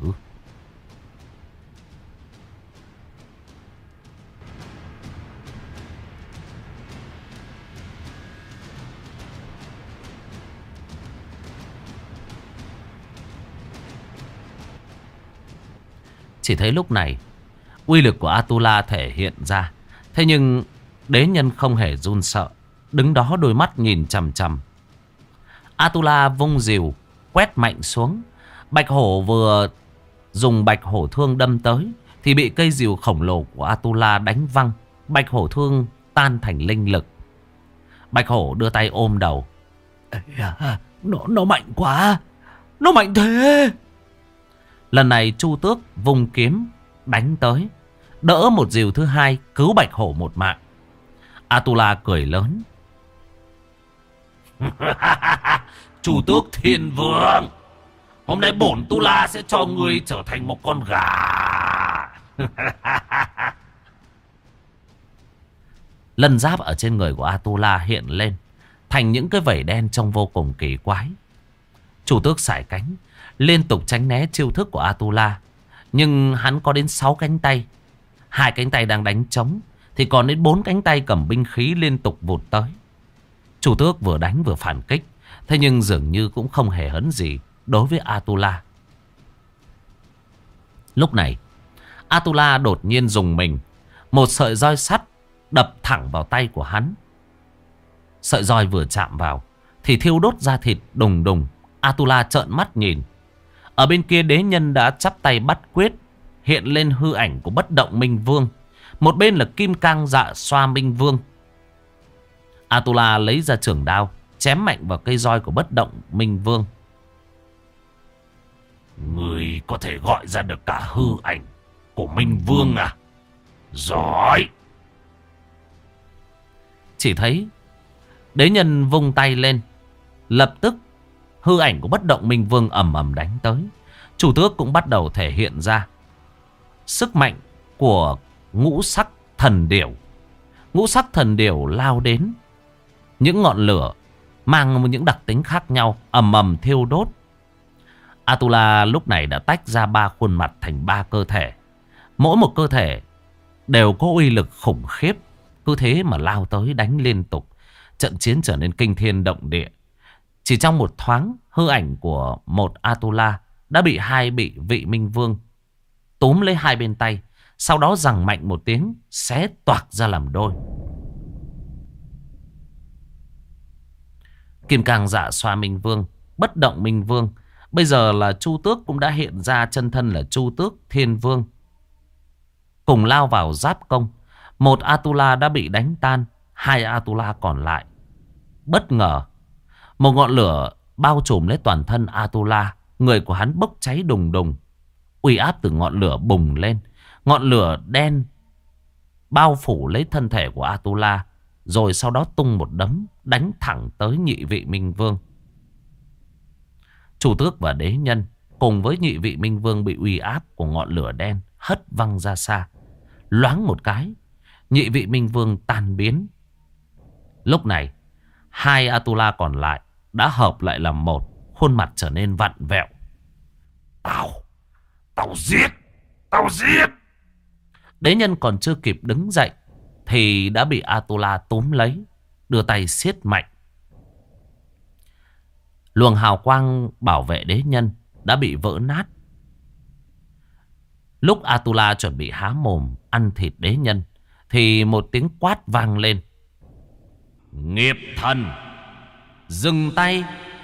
Chỉ thấy lúc này uy lực của Atula thể hiện ra. Thế nhưng đế nhân không hề run sợ, đứng đó đôi mắt nhìn chằm chằm. Atula vung rìu quét mạnh xuống. Bạch Hổ vừa dùng bạch hổ thương đâm tới thì bị cây rìu khổng lồ của Atula đánh văng. Bạch hổ thương tan thành linh lực. Bạch Hổ đưa tay ôm đầu. Nó, nó mạnh quá. Nó mạnh thế. Lần này Chu Tước vung kiếm đánh tới, đỡ một rìu thứ hai, cứu Bạch Hổ một mạng. Atula cười lớn. Chu Tước Thiên Vương, hôm nay bổn Tu La sẽ cho ngươi trở thành một con gà. Lân giáp ở trên người của Atula hiện lên thành những cái vảy đen trông vô cùng kỳ quái. Chu Tước sải cánh liên tục tránh né chiêu thức của Atula. Nhưng hắn có đến sáu cánh tay. Hai cánh tay đang đánh trống thì còn đến bốn cánh tay cầm binh khí liên tục vụt tới. Chu Tước vừa đánh vừa phản kích, thế nhưng dường như cũng không hề hấn gì đối với Atula. Lúc này Atula đột nhiên dùng mình. Một sợi roi sắt đập thẳng vào tay của hắn. Sợi roi vừa chạm vào thì thiêu đốt ra thịt đùng đùng. Atula trợn mắt nhìn. Ở bên kia đế nhân đã chắp tay bắt quyết, hiện lên hư ảnh của bất động Minh Vương. Một bên là kim cang dạ xoa Minh Vương. Atula lấy ra chưởng đao, chém mạnh vào cây roi của bất động Minh Vương. Người có thể gọi ra được cả hư ảnh của Minh Vương à? Giỏi! Chỉ thấy đế nhân vung tay lên, lập tức hư ảnh của bất động Minh Vương ầm ầm đánh tới. Chủ tước cũng bắt đầu thể hiện ra sức mạnh của ngũ sắc thần điểu. Ngũ sắc thần điểu lao đến, những ngọn lửa mang những đặc tính khác nhau ầm ầm thiêu đốt. Atula lúc này đã tách ra ba khuôn mặt thành ba cơ thể. Mỗi một cơ thể đều có uy lực khủng khiếp. Cứ thế mà lao tới đánh liên tục. Trận chiến trở nên kinh thiên động địa. Chỉ trong một thoáng, hư ảnh của một Atula đã bị hai bị vị Minh Vương túm lấy hai bên tay. Sau đó giằng mạnh một tiếng, xé toạc ra làm đôi. Kim cang dạ xoa Minh Vương, bất động Minh Vương. Bây giờ là Chu Tước cũng đã hiện ra chân thân là Chu Tước Thiên Vương. Cùng lao vào giáp công. Một Atula đã bị đánh tan, hai Atula còn lại. Bất ngờ, một ngọn lửa bao trùm lấy toàn thân Atula. Người của hắn bốc cháy đùng đùng. Uy áp từ ngọn lửa bùng lên. Ngọn lửa đen bao phủ lấy thân thể của Atula. Rồi sau đó tung một đấm đánh thẳng tới nhị vị Minh Vương. Chủ tước và đế nhân cùng với nhị vị Minh Vương bị uy áp của ngọn lửa đen hất văng ra xa. Loáng một cái, nhị vị Minh Vương tan biến. Lúc này, hai Atula còn lại đã hợp lại làm một, khuôn mặt trở nên vặn vẹo. Tao, tao giết, tao giết. Đế nhân còn chưa kịp đứng dậy thì đã bị Atula túm lấy, đưa tay siết mạnh. Luồng hào quang bảo vệ đế nhân đã bị vỡ nát. Lúc Atula chuẩn bị há mồm ăn thịt đế nhân thì một tiếng quát vang lên. Nghiệp thần, dừng tay.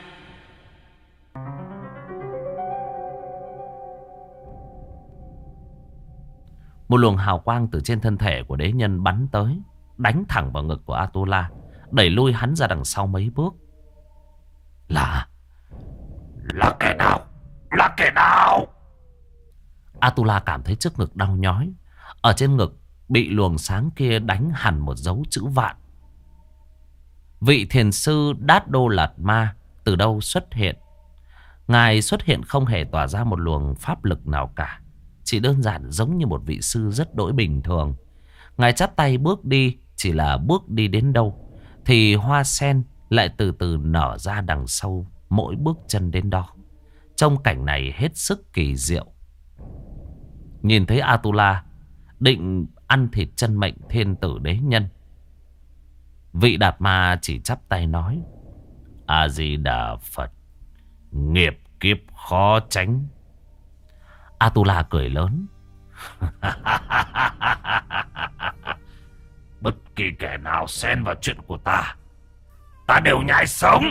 Một luồng hào quang từ trên thân thể của đế nhân bắn tới, đánh thẳng vào ngực của Atula, đẩy lui hắn ra đằng sau mấy bước. Là Là kẻ nào? Là kẻ nào? Atula cảm thấy trước ngực đau nhói. Ở trên ngực bị luồng sáng kia đánh hẳn một dấu chữ vạn. Vị thiền sư Đát Đô Lạt Ma từ đâu xuất hiện? Ngài xuất hiện không hề tỏa ra một luồng pháp lực nào cả. Chỉ đơn giản giống như một vị sư rất đỗi bình thường. Ngài chắp tay bước đi. Chỉ là bước đi đến đâu thì hoa sen lại từ từ nở ra đằng sau mỗi bước chân đến đó. Trông cảnh này hết sức kỳ diệu. Nhìn thấy Atula định ăn thịt chân mệnh thiên tử đế nhân, vị Đạt Ma chỉ chắp tay nói: A-di-đà Phật, nghiệp kiếp khó tránh. Atula cười lớn. Bất kỳ kẻ nào xen vào chuyện của ta, ta đều nhai sống.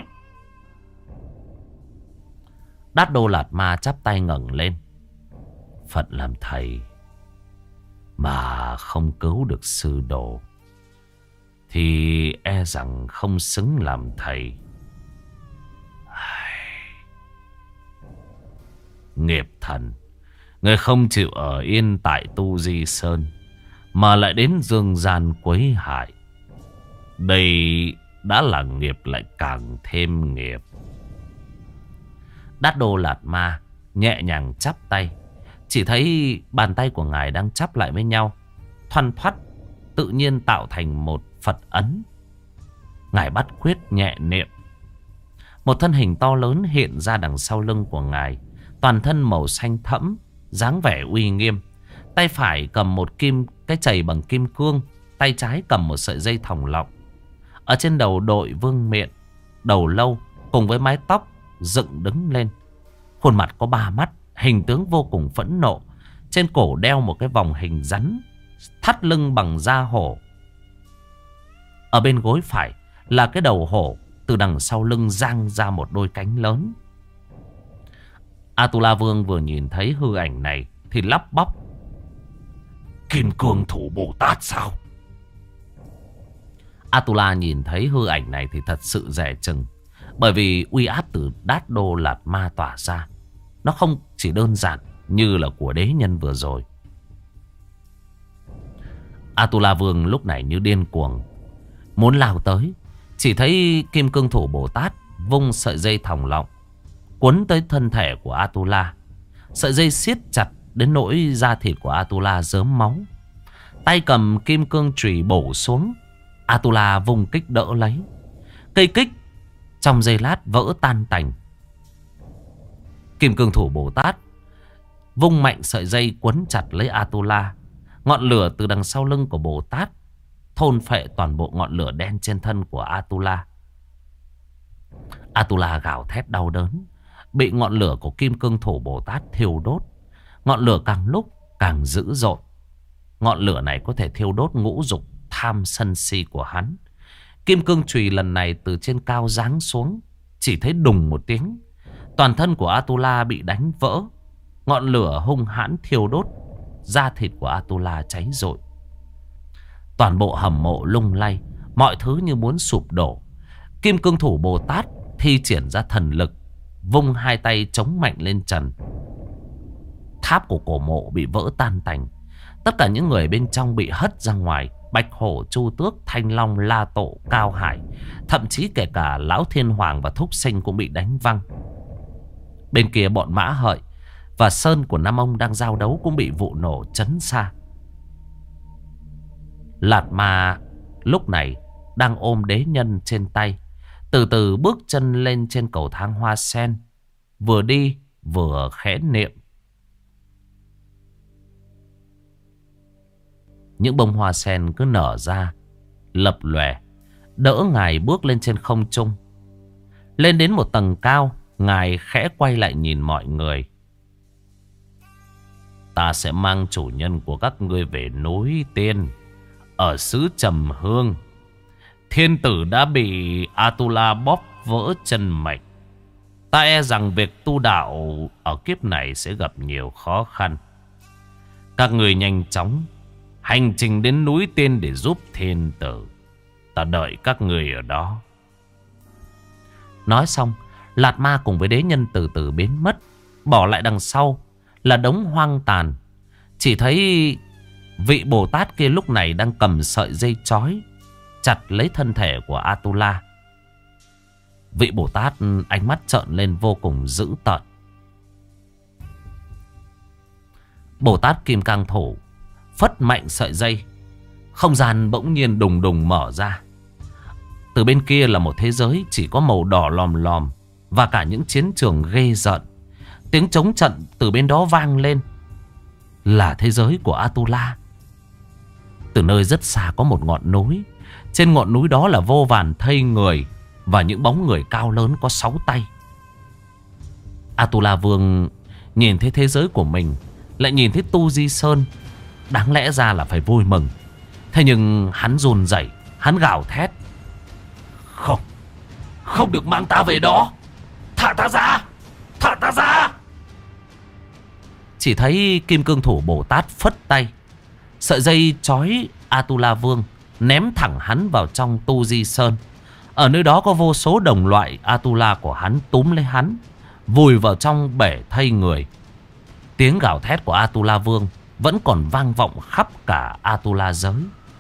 Đát Đô Lạt Ma chắp tay ngẩng lên. Phật làm thầy mà không cứu được sư đồ thì e rằng không xứng làm thầy. Nghiệp thần, người không chịu ở yên tại Tu Di Sơn mà lại đến dương gian quấy hại. Đây đã là nghiệp lại càng thêm nghiệp. Đát Đô Lạt Ma nhẹ nhàng chắp tay. Chỉ thấy bàn tay của ngài đang chắp lại với nhau, thoăn thoắt, tự nhiên tạo thành một Phật ấn. Ngài bắt quyết nhẹ niệm. Một thân hình to lớn hiện ra đằng sau lưng của ngài. Toàn thân màu xanh thẫm, dáng vẻ uy nghiêm. Tay phải cầm một kim cái chày bằng kim cương, tay trái cầm một sợi dây thòng lọng. Ở trên đầu đội vương miện, đầu lâu cùng với mái tóc dựng đứng lên. Khuôn mặt có ba mắt, hình tướng vô cùng phẫn nộ. Trên cổ đeo một cái vòng hình rắn, thắt lưng bằng da hổ. Ở bên gối phải là cái đầu hổ, từ đằng sau lưng giang ra một đôi cánh lớn. Atula Vương vừa nhìn thấy hư ảnh này thì lắp bắp: Kim Cương Thủ Bồ Tát sao? Atula nhìn thấy hư ảnh này thì thật sự dè chừng. Bởi vì uy áp từ Đát Đô Lạt Ma tỏa ra, nó không chỉ đơn giản như là của đế nhân vừa rồi. Atula Vương lúc này như điên cuồng, muốn lao tới. Chỉ thấy Kim Cương Thủ Bồ Tát vung sợi dây thòng lọng quấn tới thân thể của Atula. Sợi dây siết chặt đến nỗi da thịt của Atula rớm máu. Tay cầm kim cương chùy bổ xuống. Atula vung kích đỡ lấy. Cây kích trong giây lát vỡ tan tành. Kim Cương Thủ Bồ Tát vung mạnh sợi dây quấn chặt lấy Atula. Ngọn lửa từ đằng sau lưng của Bồ Tát thôn phệ toàn bộ ngọn lửa đen trên thân của Atula. Atula gào thét đau đớn, bị ngọn lửa của Kim Cương Thủ Bồ Tát thiêu đốt. Ngọn lửa càng lúc càng dữ dội. Ngọn lửa này có thể thiêu đốt ngũ dục tham sân si của hắn. Kim cương chùy lần này từ trên cao giáng xuống, chỉ thấy đùng một tiếng, toàn thân của Atula bị đánh vỡ. Ngọn lửa hung hãn thiêu đốt, da thịt của Atula cháy rội. Toàn bộ hầm mộ lung lay, mọi thứ như muốn sụp đổ. Kim Cương Thủ Bồ Tát thi triển ra thần lực, vung hai tay chống mạnh lên trần. Tháp của cổ mộ bị vỡ tan tành. Tất cả những người bên trong bị hất ra ngoài. Bạch Hổ, Chu Tước, Thanh Long, La Tổ, Cao Hải, thậm chí kể cả Lão Thiên Hoàng và Thúc Sinh cũng bị đánh văng. Bên kia bọn Mã Hợi và Sơn của Nam Ông đang giao đấu cũng bị vụ nổ chấn xa. Lạt Ma lúc này đang ôm đế nhân trên tay, từ từ bước chân lên trên cầu thang hoa sen, vừa đi vừa khẽ niệm. Những bông hoa sen cứ nở ra, lập lòe, đỡ ngài bước lên trên không trung. Lên đến một tầng cao, ngài khẽ quay lại nhìn mọi người. Ta sẽ mang chủ nhân của các ngươi về núi Tiên, ở xứ Trầm Hương. Thiên tử đã bị Atula bóp vỡ chân mạch. Ta e rằng việc tu đạo ở kiếp này sẽ gặp nhiều khó khăn. Các người nhanh chóng hành trình đến núi Tiên để giúp thiên tử. Ta đợi các người ở đó. Nói xong, Lạt Ma cùng với đế nhân từ từ biến mất. Bỏ lại đằng sau là đống hoang tàn. Chỉ thấy vị Bồ Tát kia lúc này đang cầm sợi dây trói chặt lấy thân thể của Atula. Vị Bồ Tát ánh mắt trợn lên vô cùng dữ tợn. Bồ Tát Kim Cang Thủ phất mạnh sợi dây, không gian bỗng nhiên đùng đùng mở ra. Từ bên kia là một thế giới chỉ có màu đỏ lòm lòm và cả những chiến trường ghê rợn. Tiếng trống trận từ bên đó vang lên, là thế giới của Atula. Từ nơi rất xa có một ngọn núi. Trên ngọn núi đó là vô vàn thây người và những bóng người cao lớn có sáu tay. Atula Vương nhìn thấy thế giới của mình, lại nhìn thấy Tu Di Sơn, đáng lẽ ra là phải vui mừng. Thế nhưng hắn run rẩy, hắn gào thét: Không, không được mang ta về đó. Thả ta ra, thả ta ra. Chỉ thấy Kim Cương Thủ Bồ Tát phất tay, sợi dây trói Atula Vương ném thẳng hắn vào trong Tu Di Sơn. Ở nơi đó có vô số đồng loại Atula của hắn túm lấy hắn, vùi vào trong bể thây người. Tiếng gào thét của Atula Vương vẫn còn vang vọng khắp cả Atula giới.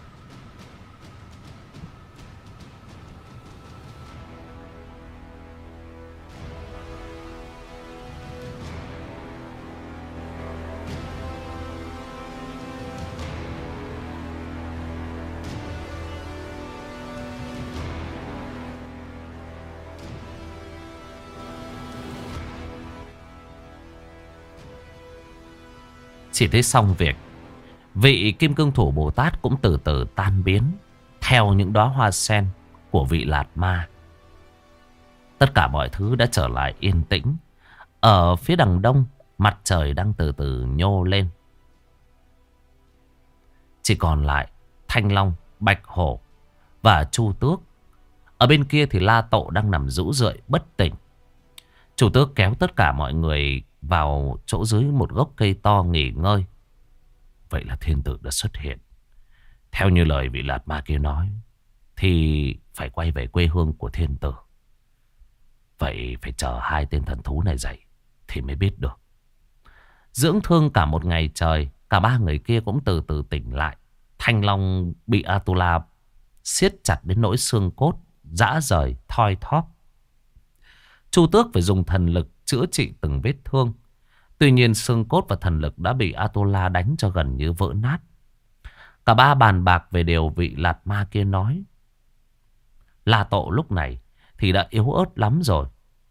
Chỉ thấy xong việc, vị Kim Cương Thủ Bồ Tát cũng từ từ tan biến theo những đóa hoa sen của vị Lạt Ma. Tất cả mọi thứ đã trở lại yên tĩnh. Ở phía đằng đông, mặt trời đang từ từ nhô lên. Chỉ còn lại Thanh Long, Bạch Hổ và Chu Tước. Ở bên kia thì La Tổ đang nằm rũ rượi bất tỉnh. Chủ tước kéo tất cả mọi người vào chỗ dưới một gốc cây to nghỉ ngơi. Vậy là thiên tử đã xuất hiện. Theo như lời vị Lạt Ma kia nói, thì phải quay về quê hương của thiên tử. Vậy phải chờ hai tên thần thú này dậy thì mới biết được. Dưỡng thương cả một ngày trời, cả ba người kia cũng từ từ tỉnh lại. Thanh Long bị Atula siết chặt đến nỗi xương cốt rã rời, thoi thóp. Chu Tước phải dùng thần lực chữa trị từng vết thương. Tuy nhiên xương cốt và thần lực đã bị Atula đánh cho gần như vỡ nát. Cả ba bàn bạc về điều vị Lạt Ma kia nói. La Tộ lúc này thì đã yếu ớt lắm rồi.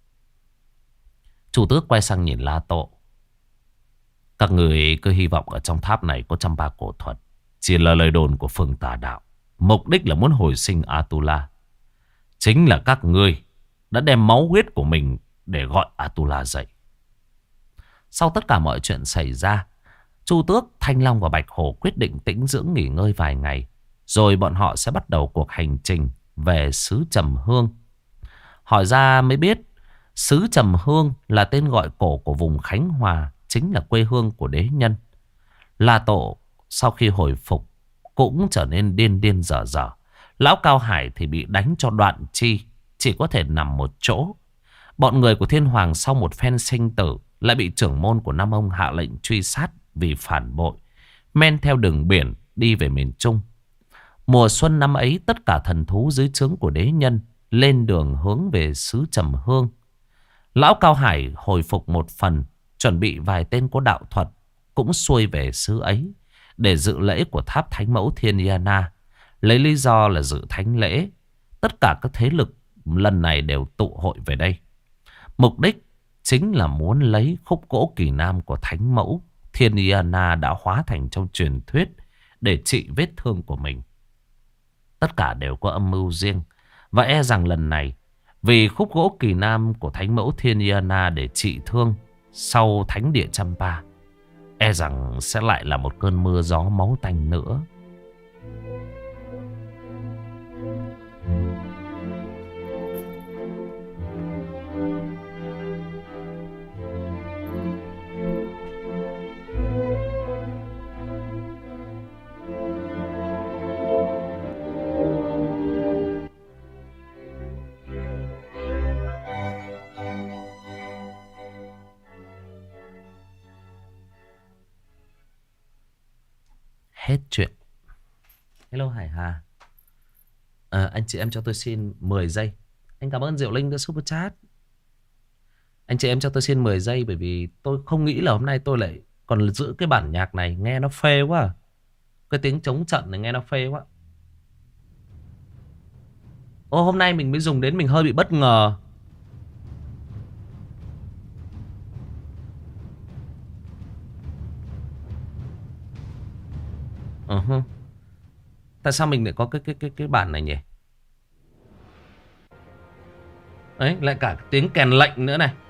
Chu Tước quay sang nhìn La Tộ. Các người cứ hy vọng ở trong tháp này có trăm ba cổ thuật. Chỉ là lời đồn của phương tà đạo. Mục đích là muốn hồi sinh Atula. Chính là các ngươi đã đem máu huyết của mình để gọi Atula dậy. Sau tất cả mọi chuyện xảy ra, Chu Tước, Thanh Long và Bạch Hổ quyết định tĩnh dưỡng nghỉ ngơi vài ngày. Rồi bọn họ sẽ bắt đầu cuộc hành trình về xứ Trầm Hương. Hỏi ra mới biết, xứ Trầm Hương là tên gọi cổ của vùng Khánh Hòa, chính là quê hương của đế nhân. La Tổ sau khi hồi phục cũng trở nên điên điên dở dở. Lão Cao Hải thì bị đánh cho đoạn chi, chỉ có thể nằm một chỗ. Bọn người của Thiên Hoàng sau một phen sinh tử lại bị trưởng môn của Nam Ông hạ lệnh truy sát vì phản bội, men theo đường biển đi về miền Trung. Mùa xuân năm ấy, tất cả thần thú dưới trướng của đế nhân lên đường hướng về xứ Trầm Hương. Lão Cao Hải hồi phục một phần, chuẩn bị vài tên có đạo thuật cũng xuôi về xứ ấy để dự lễ của tháp Thánh Mẫu Thiên Yana. Lấy lý do là dự thánh lễ, tất cả các thế lực lần này đều tụ hội về đây. Mục đích chính là muốn lấy khúc gỗ kỳ nam của Thánh Mẫu Thiên Yana đã hóa thành trong truyền thuyết để trị vết thương của mình. Tất cả đều có âm mưu riêng. Và e rằng lần này, vì khúc gỗ kỳ nam của Thánh Mẫu Thiên Yana để trị thương sau Thánh Địa Champa, e rằng sẽ lại là một cơn mưa gió máu tanh nữa. Hết chuyện. Hello Hải Hà. à, Anh chị em cho tôi xin mười giây. Anh cảm ơn Diệu Linh đã super chat. Anh chị em cho tôi xin mười giây. Bởi vì tôi không nghĩ là hôm nay tôi lại còn giữ cái bản nhạc này. Nghe nó phê quá à. Cái tiếng trống trận này nghe nó phê quá. Ô, hôm nay mình mới dùng đến, mình hơi bị bất ngờ. Uh-huh. Tại sao mình lại có cái cái cái cái bản này nhỉ? Đấy, lại cả tiếng kèn lệnh nữa này.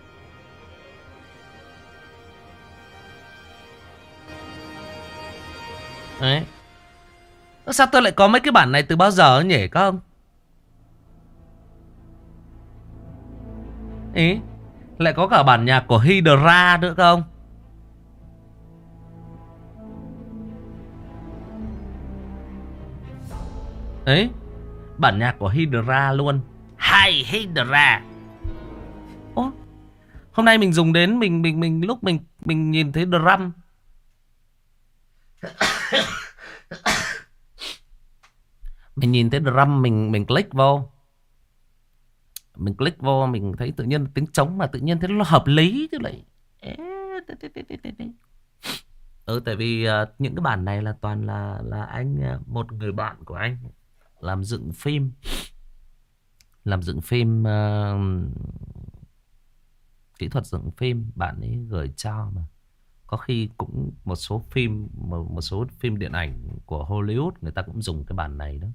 Đấy. Sao tôi lại có mấy cái bản này từ bao giờ nhỉ các ông? Ý, lại có cả bản nhạc của Hydra nữa các ông. Đấy, bản nhạc của Hydra luôn. Hay Hydra. Ô, hôm nay mình dùng đến mình mình mình lúc mình mình nhìn thấy drum. Mình nhìn thấy drum, mình mình click vô. Mình click vô mình thấy tự nhiên tiếng trống mà tự nhiên thấy nó hợp lý chứ lại. Ừ, tại vì uh, những cái bản này là toàn là là anh uh, một người bạn của anh làm dựng phim, làm dựng phim, uh, kỹ thuật dựng phim, bạn ấy gửi cho mà. Có khi cũng một số phim, một, một số phim điện ảnh của Hollywood người ta cũng dùng cái bản này đó.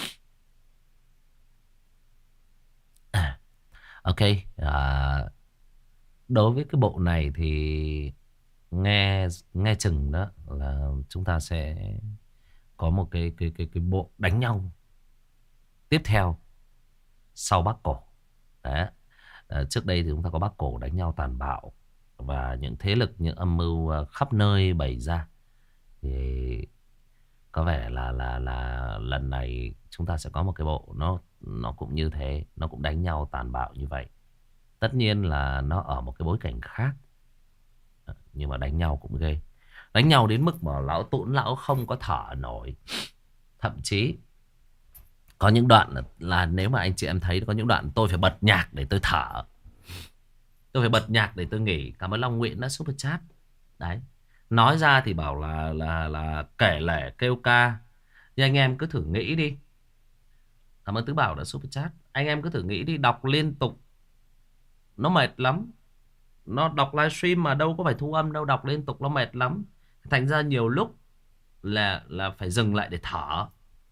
À, ok, à, đối với cái bộ này thì nghe nghe chừng đó là chúng ta sẽ có một cái cái cái cái bộ đánh nhau tiếp theo sau Bắc Cổ. Đấy. À, trước đây thì chúng ta có Bắc Cổ đánh nhau tàn bạo và những thế lực, những âm mưu ờ, khắp nơi bày ra. Thì có vẻ là là là lần này chúng ta sẽ có một cái bộ nó nó cũng như thế, nó cũng đánh nhau tàn bạo như vậy. Tất nhiên là nó ở một cái bối cảnh khác, nhưng mà đánh nhau cũng ghê. Đánh nhau đến mức mà lão Tũn lão không có thở nổi. Thậm chí có những đoạn là, là nếu mà anh chị em thấy có những đoạn tôi phải bật nhạc để tôi thở. Tôi phải bật nhạc để tôi nghỉ. Cảm ơn Long Nguyễn đã super chat. Đấy. Nói ra thì bảo là là là kể lể kêu ca. Nhưng anh em cứ thử nghĩ đi. Cảm ơn Tứ Bảo đã super chat. Anh em cứ thử nghĩ đi, đọc liên tục nó mệt lắm. Nó đọc livestream mà đâu có phải thu âm đâu, đọc liên tục nó mệt lắm. Thành ra nhiều lúc là là phải dừng lại để thở.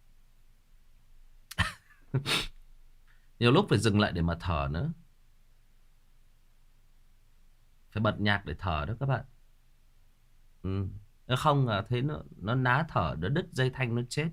Nhiều lúc phải dừng lại để mà thở nữa. Phải bật nhạc để thở đó các bạn. Ừ. Nếu không là thế nó, nó ná thở, nó đứt dây thanh nó chết.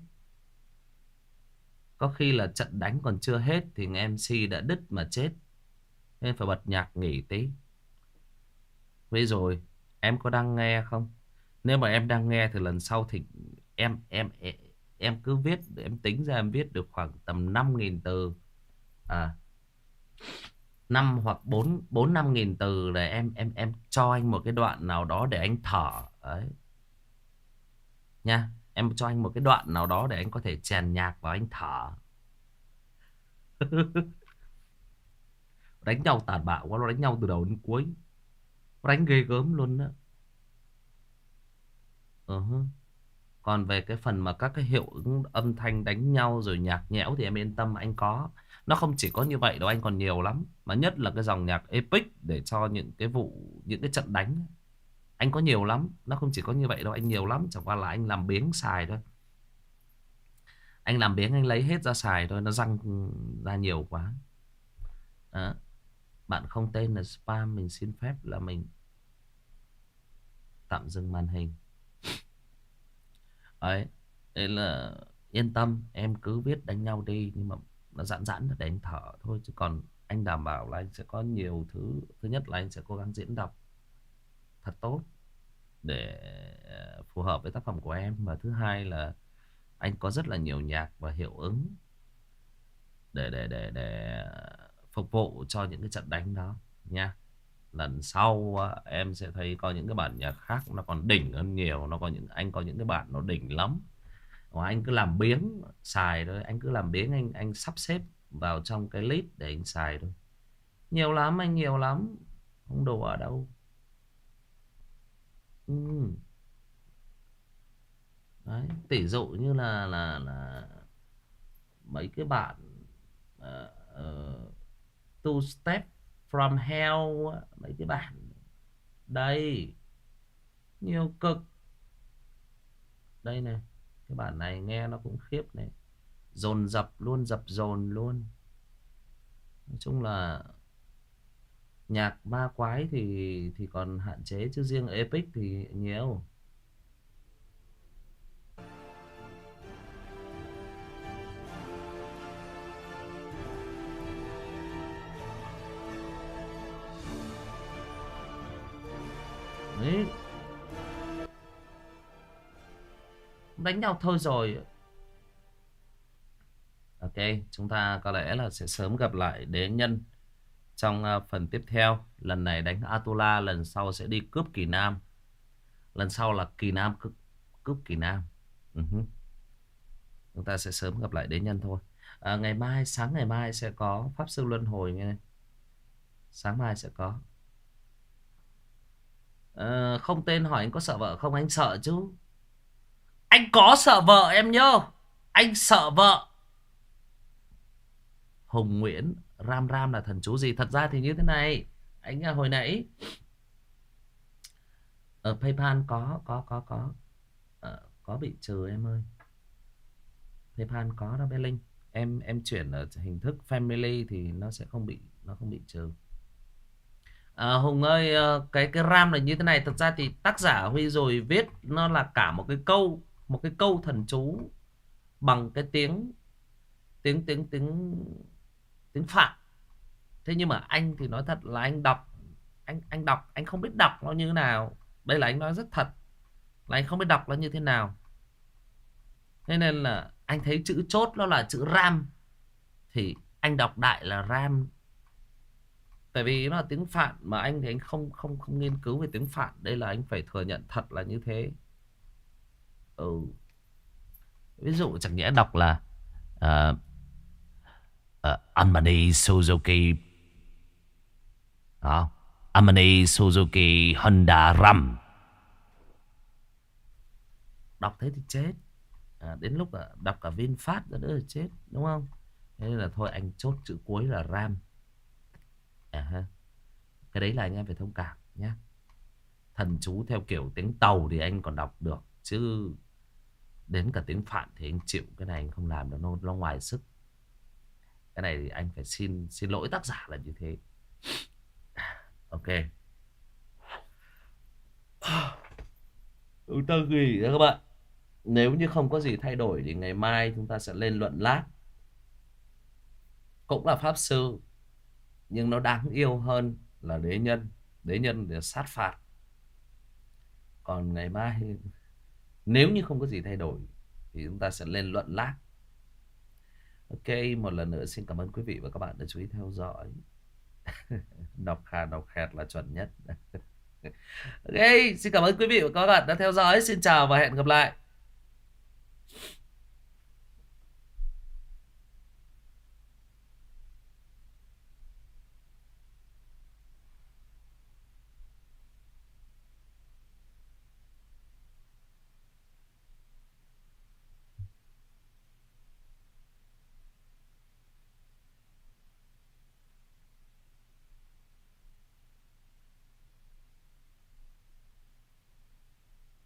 Có khi là trận đánh còn chưa hết thì em xê đã đứt mà chết. Nên phải bật nhạc nghỉ tí. Bây rồi em có đang nghe không? Nếu mà em đang nghe thì lần sau thì em em em, em cứ viết, để em tính ra em viết được khoảng tầm năm nghìn từ. À, năm hoặc bốn bốn năm nghìn từ để em em em cho anh một cái đoạn nào đó để anh thở đấy. Nha, em cho anh một cái đoạn nào đó để anh có thể chèn nhạc vào anh thở. Đánh nhau tàn bạo quá, nó đánh nhau từ đầu đến cuối. Nó đánh ghê gớm luôn đó. Uh-huh. Còn về cái phần mà các cái hiệu ứng âm thanh đánh nhau rồi nhạc nhẽo thì em yên tâm, anh có. Nó không chỉ có như vậy đâu, anh còn nhiều lắm. Mà nhất là cái dòng nhạc epic để cho những cái vụ, những cái trận đánh. Anh có nhiều lắm. Nó không chỉ có như vậy đâu, anh nhiều lắm. Chẳng qua là anh làm biếng xài thôi. Anh làm biếng anh lấy hết ra xài thôi. Nó răng ra nhiều quá. Đó. Bạn không tên là spam, mình xin phép là mình tạm dừng màn hình. Đấy. Đấy là yên tâm, em cứ viết đánh nhau đi. Nhưng mà nó giãn giãn để anh thở thôi. Chứ còn anh đảm bảo là anh sẽ có nhiều thứ. Thứ nhất là anh sẽ cố gắng diễn đọc thật tốt để phù hợp với tác phẩm của em. Và thứ hai là anh có rất là nhiều nhạc và hiệu ứng để để để để phục vụ cho những cái trận đánh đó nha. Lần sau em sẽ thấy có những cái bản nhạc khác nó còn đỉnh hơn nhiều. Nó có những, anh có những cái bản nó đỉnh lắm. Mà anh cứ làm biếng xài thôi, anh cứ làm biếng anh anh sắp xếp vào trong cái list để anh xài thôi. Nhiều lắm, anh nhiều lắm, không đùa ở đâu. Ừ. Đấy, tỷ dụ như là là là mấy cái bản uh, uh, Two Step From Hell, mấy cái bản đây nhiều cực. Đây này, cái bản này nghe nó cũng khiếp này, dồn dập luôn, dập dồn luôn. Nói chung là nhạc ma quái thì thì còn hạn chế, chứ riêng epic thì nhiều. Đấy. Đánh nhau thôi rồi. Ok, chúng ta có lẽ là sẽ sớm gặp lại đế nhân trong uh, phần tiếp theo. Lần này đánh Atula, lần sau sẽ đi cướp Kỳ Nam. Lần sau là Kỳ Nam cướp, cướp Kỳ Nam. Uh-huh. Chúng ta sẽ sớm gặp lại đế nhân thôi. À, ngày mai, sáng ngày mai sẽ có Pháp Sư Luân Hồi nghe. Sáng mai sẽ có. À, không tên hỏi anh có sợ vợ không? Anh sợ chứ. Anh có sợ vợ em nhớ. Anh sợ vợ. Hùng Nguyễn, Ram Ram là thần chú gì? Thật ra thì như thế này. Anh hồi nãy ở PayPal có có có có à, có bị trừ em ơi. PayPal có đó bé Linh. Em em chuyển ở hình thức family thì nó sẽ không bị nó không bị trừ. À, Hùng ơi, cái cái RAM là như thế này. Thật ra thì tác giả Huy rồi viết nó là cả một cái câu, một cái câu thần chú bằng cái tiếng tiếng tiếng tiếng tiếng Phạn. Thế nhưng mà anh thì nói thật là anh đọc, anh anh đọc anh không biết đọc nó như thế nào. Đây là anh nói rất thật, là anh không biết đọc nó như thế nào. Thế nên là anh thấy chữ chốt nó là chữ ram thì anh đọc đại là ram. Tại vì nó là tiếng Phạn mà anh thì anh không không không nghiên cứu về tiếng Phạn, đây là anh phải thừa nhận thật là như thế. Ừ. Ví dụ chẳng nhẽ đọc là uh, uh, Amani Suzuki đó, Amani Suzuki Honda Ram, đọc thế thì chết. À, đến lúc là đọc cả VinFast nữa là chết, đúng không? Thế nên là thôi anh chốt chữ cuối là Ram. À ha. Cái đấy là anh em phải thông cảm nhé. Thần chú theo kiểu tiếng Tàu thì anh còn đọc được, chứ đến cả tiếng Phạn thì anh chịu. Cái này anh không làm được, nó, nó ngoài sức. Cái này thì anh phải xin xin lỗi tác giả là như thế. Ok. Chúng ta ghi ra các bạn. Nếu như không có gì thay đổi thì ngày mai chúng ta sẽ lên luận lát. Cũng là pháp sư, nhưng nó đáng yêu hơn là đế nhân. Đế nhân để sát phạt. Còn ngày mai nếu như không có gì thay đổi thì chúng ta sẽ lên luận lát. Ok, một lần nữa xin cảm ơn quý vị và các bạn đã chú ý theo dõi. Đọc khà đọc khẹt là chuẩn nhất. Ok, xin cảm ơn quý vị và các bạn đã theo dõi. Xin chào và hẹn gặp lại.